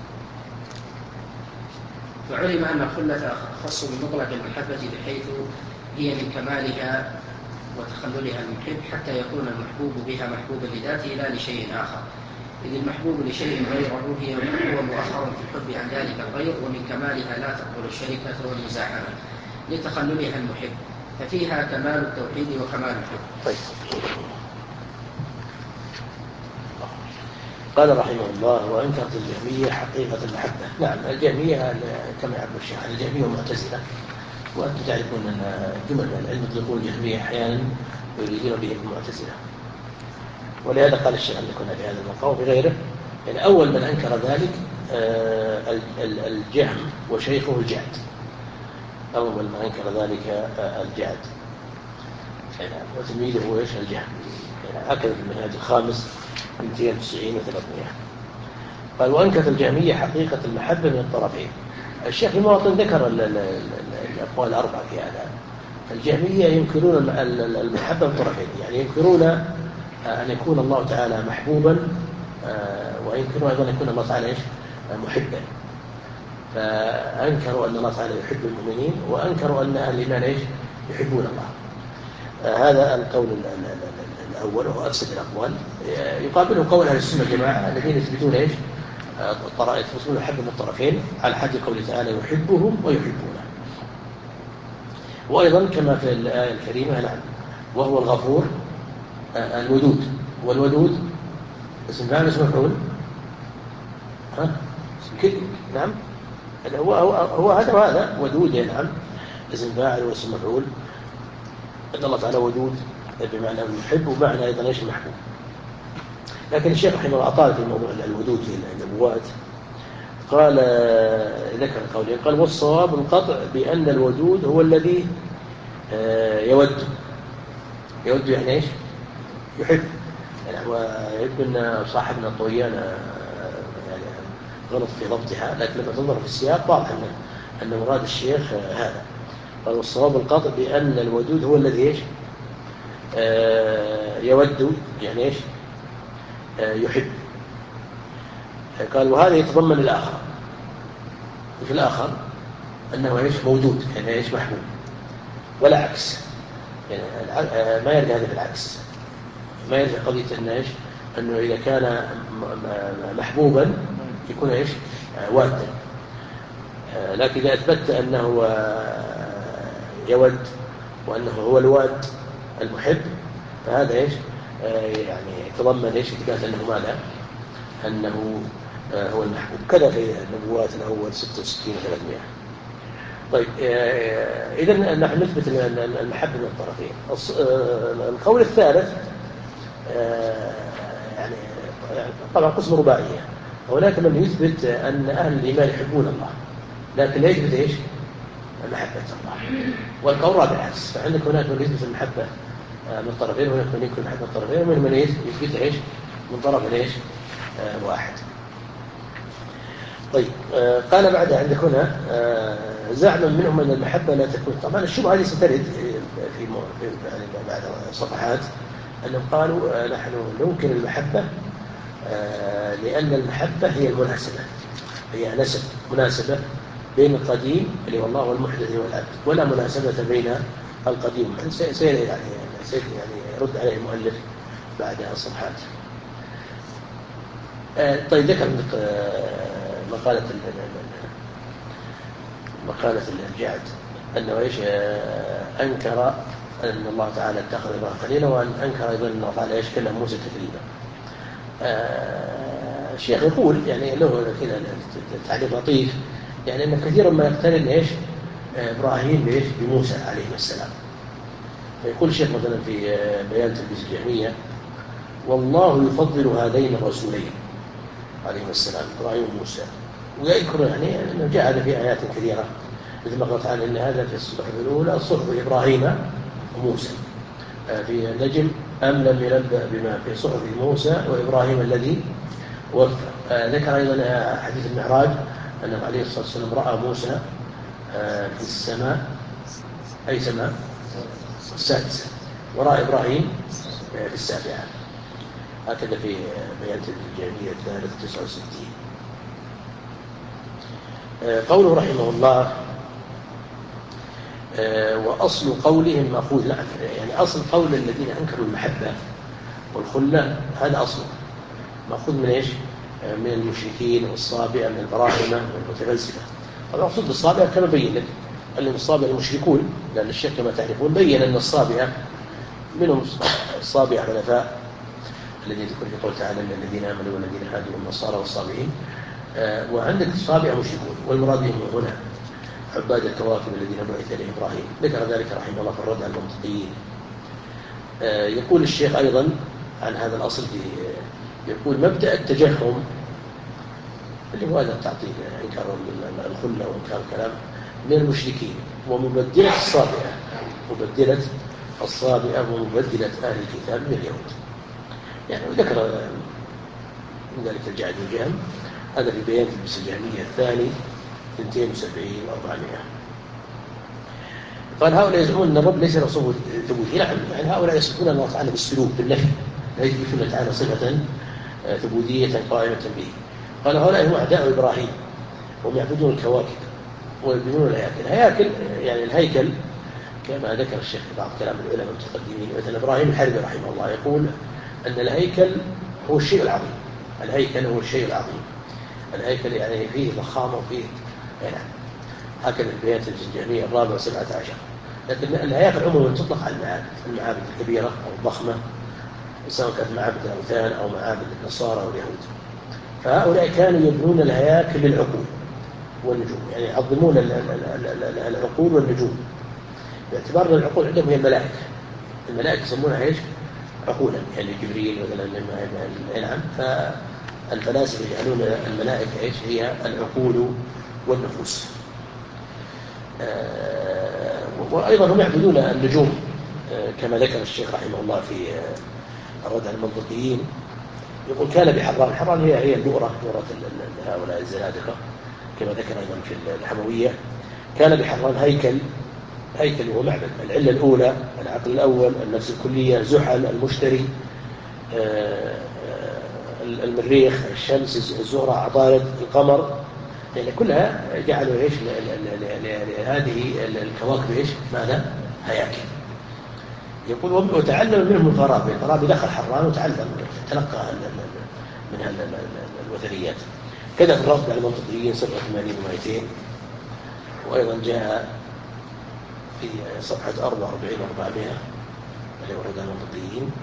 فعلم أن الخلة أخص بمطلق المحبة، بحيث هي من كمالها وتخللها المحب، حتى يكون المحبوب بها محبوبا لذاته لا لشيء آخر، إذ المحبوب لشيء غيره هو مؤخر في الحب عن ذلك الغير، ومن كمالها لا تقبل الشركة والمزاحمة لتخللها المحب، ففيها كمال التوحيد وكمال الحب. طيب. قال رحمه الله: وأنكرت الجهمية حقيقة المحبة. نعم، الجهمية كما يعبر الشيخ عن الجهمية معتزلة، وأنتم تعرفون أن جمل العلم يطلقون الجهمية أحيانا ويريدون بهم المعتزلة، ولهذا قال الشيخ أن يكون في هذا المقام وفي غيره. يعني أول من أنكر ذلك الجهم وشيخه الجعد. أول من أنكر ذلك الجعد، يعني وتلميذه هو الجهم. يعني هكذا في المنهاج الخامس 290 و300. قال: وأنكرت الجهمية حقيقة المحبة من الطرفين. الشيخ في مواطن ذكر الأقوال الأربعة في هذا. الجهمية ينكرون المحبة من الطرفين، يعني ينكرون أن يكون الله تعالى محبوبا، وينكرون أيضا أن يكون الله تعالى محبا. فأنكروا أن الله تعالى يحب المؤمنين، وأنكروا أن أهل الإيمان يحبون الله. هذا القول الأول وهو أفسد الأقوال. يقابله قول أهل السنة والجماعة الذين يثبتون يثبتون الحب من الطرفين على حد قوله تعالى: يحبهم ويحبونه. وأيضا كما في الآية الكريمة نعم وهو الغفور الودود، والودود اسم فاعل اسم مفعول نعم هو هذا وهذا ودود نعم اسم فاعل واسم مفعول. أن الله تعالى ودود بمعنى المحب ومعنى أيضا ايش المحبوب. لكن الشيخ رحمه الله أطال في موضوع الودود في النبوات، قال ذكر قوله قال والصواب القطع بأن الودود هو الذي يود يعني ايش يحب، يعني هو يحب أن صاحبنا الطويان يعني غلط في ضبطها، لكن لما تنظر في السياق واضح أن مراد الشيخ هذا. قال والصواب القطع بأن الودود هو الذي ايش يود يعني ايش يحب. قال وهذا يتضمن الآخر، وفي الآخر أنه ايش موجود يعني ايش محبوب ولا عكس، يعني ما يرجع هذا بالعكس، ما يرجع قضية أنه ايش أنه إذا كان محبوبا يكون ايش وادا، لكن إذا أثبت أنه يود وأنه هو الواد المحب فهذا ايش يعني يتضمن ايش إثبات أنه ماذا أنه هو المحبوب. كذا في النبوات الأول 66 و300. طيب إذن نحن نثبت المحبة من الطرفين. القول الثالث يعني طبعا قسم رباعية، هناك من يثبت أن أهل الإيمان يحبون الله لكن لا يثبت إيش محبة الله، والقول رابع العكس. فعندك هناك من يثبت المحبة من الطرفين وهناك من ينكر المحبة من الطرفين ومن من يثبت إيش من طرف إيش واحد. طيب قال بعد عندك هنا زعما منهم أن المحبة لا تكون. طبعا الشبهة هذه سترد في يعني بعد صفحات أنهم قالوا نحن ننكر المحبة لأن المحبة هي المناسبة، هي مناسبة بين القديم اللي هو الله والمحدث والعبد، ولا مناسبة بين القديم. يعني يرد عليه المؤلف بعد الصفحات. طيب ذكر مقالة الجعد أنه إيش أنكر أن الله تعالى اتخذ إبراهيم خليلا، وأن أنكر أيضا أن الله تعالى إيش كلم موسى تكليما. الشيخ يقول يعني له كذا تعليق لطيف، يعني أن كثيرا ما يقترن إيش إبراهيم بإيش بموسى عليه السلام. فيقول الشيخ مثلا في بيان تلبيس الجهمية والله يفضل هذين الرسولين عليه السلام إبراهيم وموسى، ويذكر يعني أنه جاء هذا في آيات كثيرة مثل ما قال تعالى إن هذا في الصحف الأولى صحف إبراهيم وموسى، في النجم أم لم ينبأ بما في صحف موسى وإبراهيم الذي وفى. ذكر أيضا حديث المعراج أنه عليه الصلاة والسلام رأى موسى في السماء أي سماء السادسة، ورأى إبراهيم في السابعة. هكذا في بيان الجهمية 369. قوله رحمه الله وأصل قولهم مأخوذ. نعم يعني أصل قول الذين أنكروا المحبة والخلة هذا أصله مأخوذ من إيش من المشركين والصابئة من البراهمة والمتفلسفة. طبعا مقصود بالصابئة كما بين لك أن الصابئة المشركون، لأن الشيخ كما تعرفون بين أن الصابئة منهم الصابئة حنفاء الذي ذكر في قول تعالى الذين آمنوا والذين هادوا والنصارى والصابئين، وعندك الصابئة مشركون والمراد بهم هنا عباد الكواكب الذين بعث إليهم إبراهيم. ذكر ذلك رحمه الله في الرد على المنطقيين. يقول الشيخ أيضا عن هذا الأصل يقول مبدأ التجهم اللي هو هذا التعطيل إنكار الخلة وإنكار الكلام من المشركين ومبدلة الصابئة ومبدلة أهل الكتاب من اليهود. يعني ذكر من ذلك الجعد والجهم هذا في بيان تلبيس الجهمية الثاني 72 و400. قال هؤلاء يزعمون أن الرب ليس له صفة ثبوتية. نعم يعني هؤلاء يصفون الله تعالى بالسلوك بالنفي، لا يثبتون تعالى صفة ثبوتية قائمة به. قال هؤلاء هم أعداء إبراهيم وهم يعبدون الكواكب ويبنون الهياكل. يعني الهيكل كما ذكر الشيخ في بعض كلام العلماء المتقدمين مثل إبراهيم الحربي رحمه الله يقول أن الهيكل هو الشيء العظيم. الهيكل هو الشيء العظيم. الهيكل يعني فيه ضخامة وفيه يعني هكذا البيات الجهمية 4 و17. لكن الهياكل عموما تطلق على المعابد الكبيرة أو الضخمة، سواء كانت معابد الأوثان أو معابد النصارى واليهود. فهؤلاء كانوا يبنون الهياكل للعقول والنجوم، يعني يعظمون العقول والنجوم، باعتبار أن العقول عندهم هي الملائكة. الملائكة يسمونها إيش؟ عقولا، يعني جبريل مثلا. نعم. فالفلاسفة يجعلون الملائكة إيش؟ هي العقول والنفوس. وأيضا هم يعبدون النجوم كما ذكر الشيخ رحمه الله في الرد على المنطقيين. يقول كان بحران، حران هي البؤرة، بؤرة هؤلاء الزنادقة كما ذكر أيضا في الحموية. كان بحران هيكل ومعبد. العلة الأولى العقل الأول، النفس الكلية، زحل، المشتري، المريخ، الشمس، الزهرة، عطارد، القمر، يعني كلها جعلوا إيش لهذه الكواكب إيش ماذا؟ هياكل. يقول وتعلم منهم الفارابي. الفارابي دخل حران وتعلم، تلقى من الوثنيات. كذا في الرد على المنطقيين 87 و200. وأيضا جاء في صفحة 44 و400 اللي ورد على المنطقيين.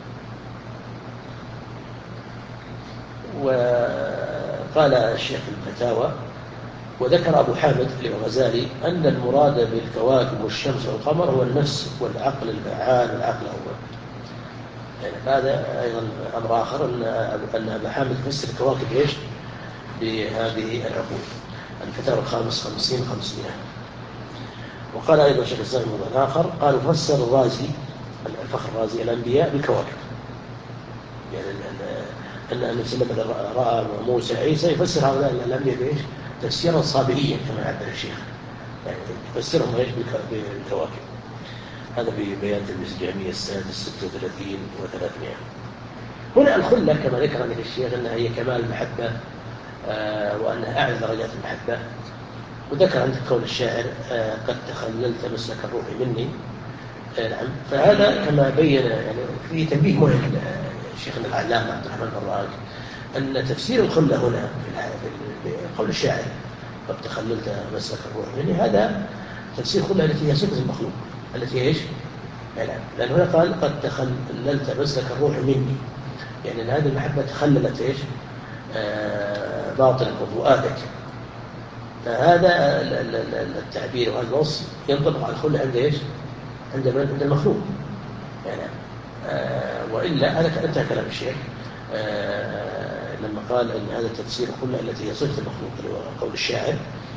وقال الشيخ في الفتاوى: وذكر أبو حامد الغزالي أن المراد بالكواكب والشمس والقمر هو النفس والعقل الفعال والعقل الأول. يعني هذا أيضا أمر آخر، أن أبو حامد يفسر الكواكب إيش؟ بهذه العقول. الفتاوى الخامس 50-500. وقال أيضا شيخ الإسلام موضوع آخر، قال فسر الرازي الفخر الرازي الأنبياء بالكواكب. يعني أن النبي صلى الله عليه وسلم رأى موسى عيسى يفسر هؤلاء الأنبياء بإيش؟ تفسيرا صابئيا كما عبر الشيخ، يعني يفسرهم إيش؟ بالكواكب. هذا في بيان تلميذ الجامية السادس 36 و300. هنا الخلة كما ذكر عن الشيخ أنها هي كمال المحبة، وأنها أعلى درجات المحبة. وذكر عند قول الشاعر: قد تخللت مسلك الروح مني. نعم. فهذا كما بين يعني في تنبيه مهم شيخنا العلامة عبد الرحمن الراج أن تفسير الخلة هنا في قول الشاعر قد تخللت مسلك الروح مني، هذا تفسير خلة التي هي صفة المخلوق، التي ايش؟ يعني لأن هنا قال قد تخللت مسلك الروح مني، يعني أن هذه المحبة تخللت ايش؟ باطنك وفؤادك. فهذا التعبير وهذا الوصف ينطبق على الخلة عند ايش؟ عند من؟ عند المخلوق. يعني وإلا هذا انتهى كلام الشيخ لما قال أن هذا تفسير الخلة التي هي صفة المخلوق، قول الشاعر،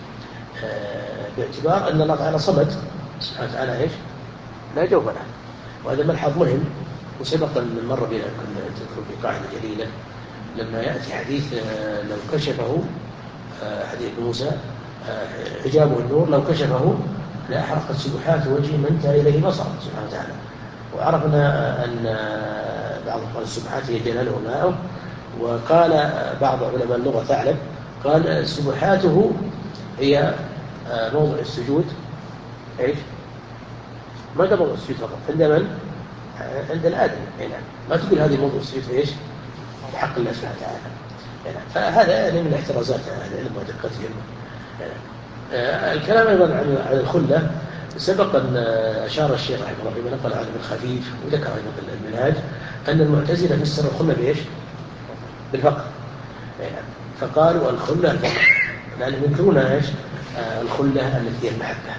باعتبار أن الله تعالى صمد سبحانه وتعالى ايش؟ لا جوف له. وهذا ملحظ مهم، وسبق أن مر بنا كنا تذكر في قاعدة جليلة لما يأتي حديث لو كشفه حديث موسى حجابه النور لو كشفه لأحرقت سبحات وجهه ما انتهى إليه بصر سبحانه وتعالى. وعرفنا أن بعض السبحات هي جلاله وماءه. وقال بعض علماء اللغة ثعلب قال سبحاته هي موضع السجود ايش؟ ما قبل موضع السجود فقط، عند من؟ عند الآدم. ما تقول هذه موضع السجود في ايش؟ بحق الله سبحانه وتعالى. فهذا يعني من الاحترازات العلم ودقتهم. الكلام أيضا عن الخلة سبق أن أشار الشيخ رحمه الله فيما نقل عن ابن خفيف وذكر أيضا المنهاج أن المعتزلة فسر الخلة بإيش؟ بالفقر. فقالوا الخلة الفقر، لأنهم ينكرون إيش؟ الخلة التي هي المحبة.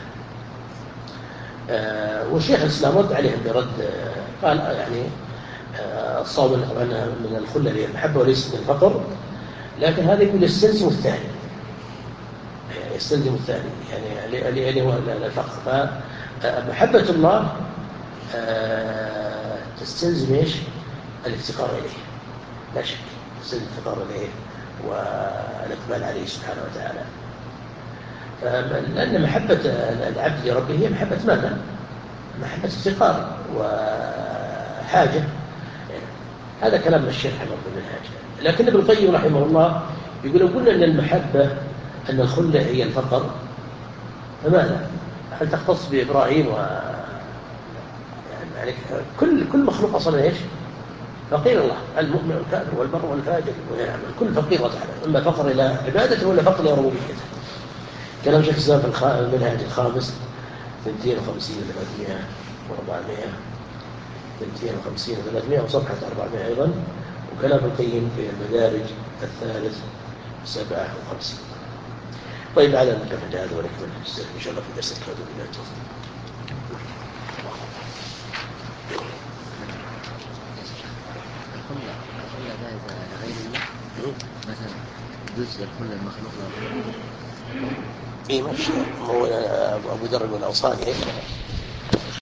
والشيخ الإسلام رد عليهم برد، قال يعني الصواب أنها من الخلة اللي هي المحبة وليس من الفقر، لكن هذا يقول يستلزم الثاني، يستلزم الثاني يعني هو الفقر. فمحبة الله تستلزم ايش؟ الافتقار إليه، لا شك تستلزم الافتقار إليه والإقبال عليه سبحانه وتعالى. لأن محبة العبد لربه هي محبة ماذا؟ محبة افتقار وحاجة. يعني هذا كلام الشيخ رحمه الله بالمنهاج. لكن ابن القيم رحمه الله يقول لو قلنا أن المحبة أن الخلة هي الفقر فماذا؟ هل تختص بإبراهيم يعني كل مخلوق أصلا إيش؟ فقير الله، المؤمن والكافر والبر والفاجر ويعمل كل فقير وتعالى، إما فقر إلى عبادته ولا فقر إلى ربوبيته. كلام شيخ الإسلام في المنهاج الخامس 52 300 و400 52 300 وصفحة 400 أيضا. وكلام القيم في المدارج الثالث 57. طيب على نكمل هذا ونكمل إن شاء الله في درس القادم بالله التوفيق. الخلة جائزة لغير الله مثلا جزء الخلة المخلوق له. إيه ماشي. هو أبو ذر والأوصاني هيك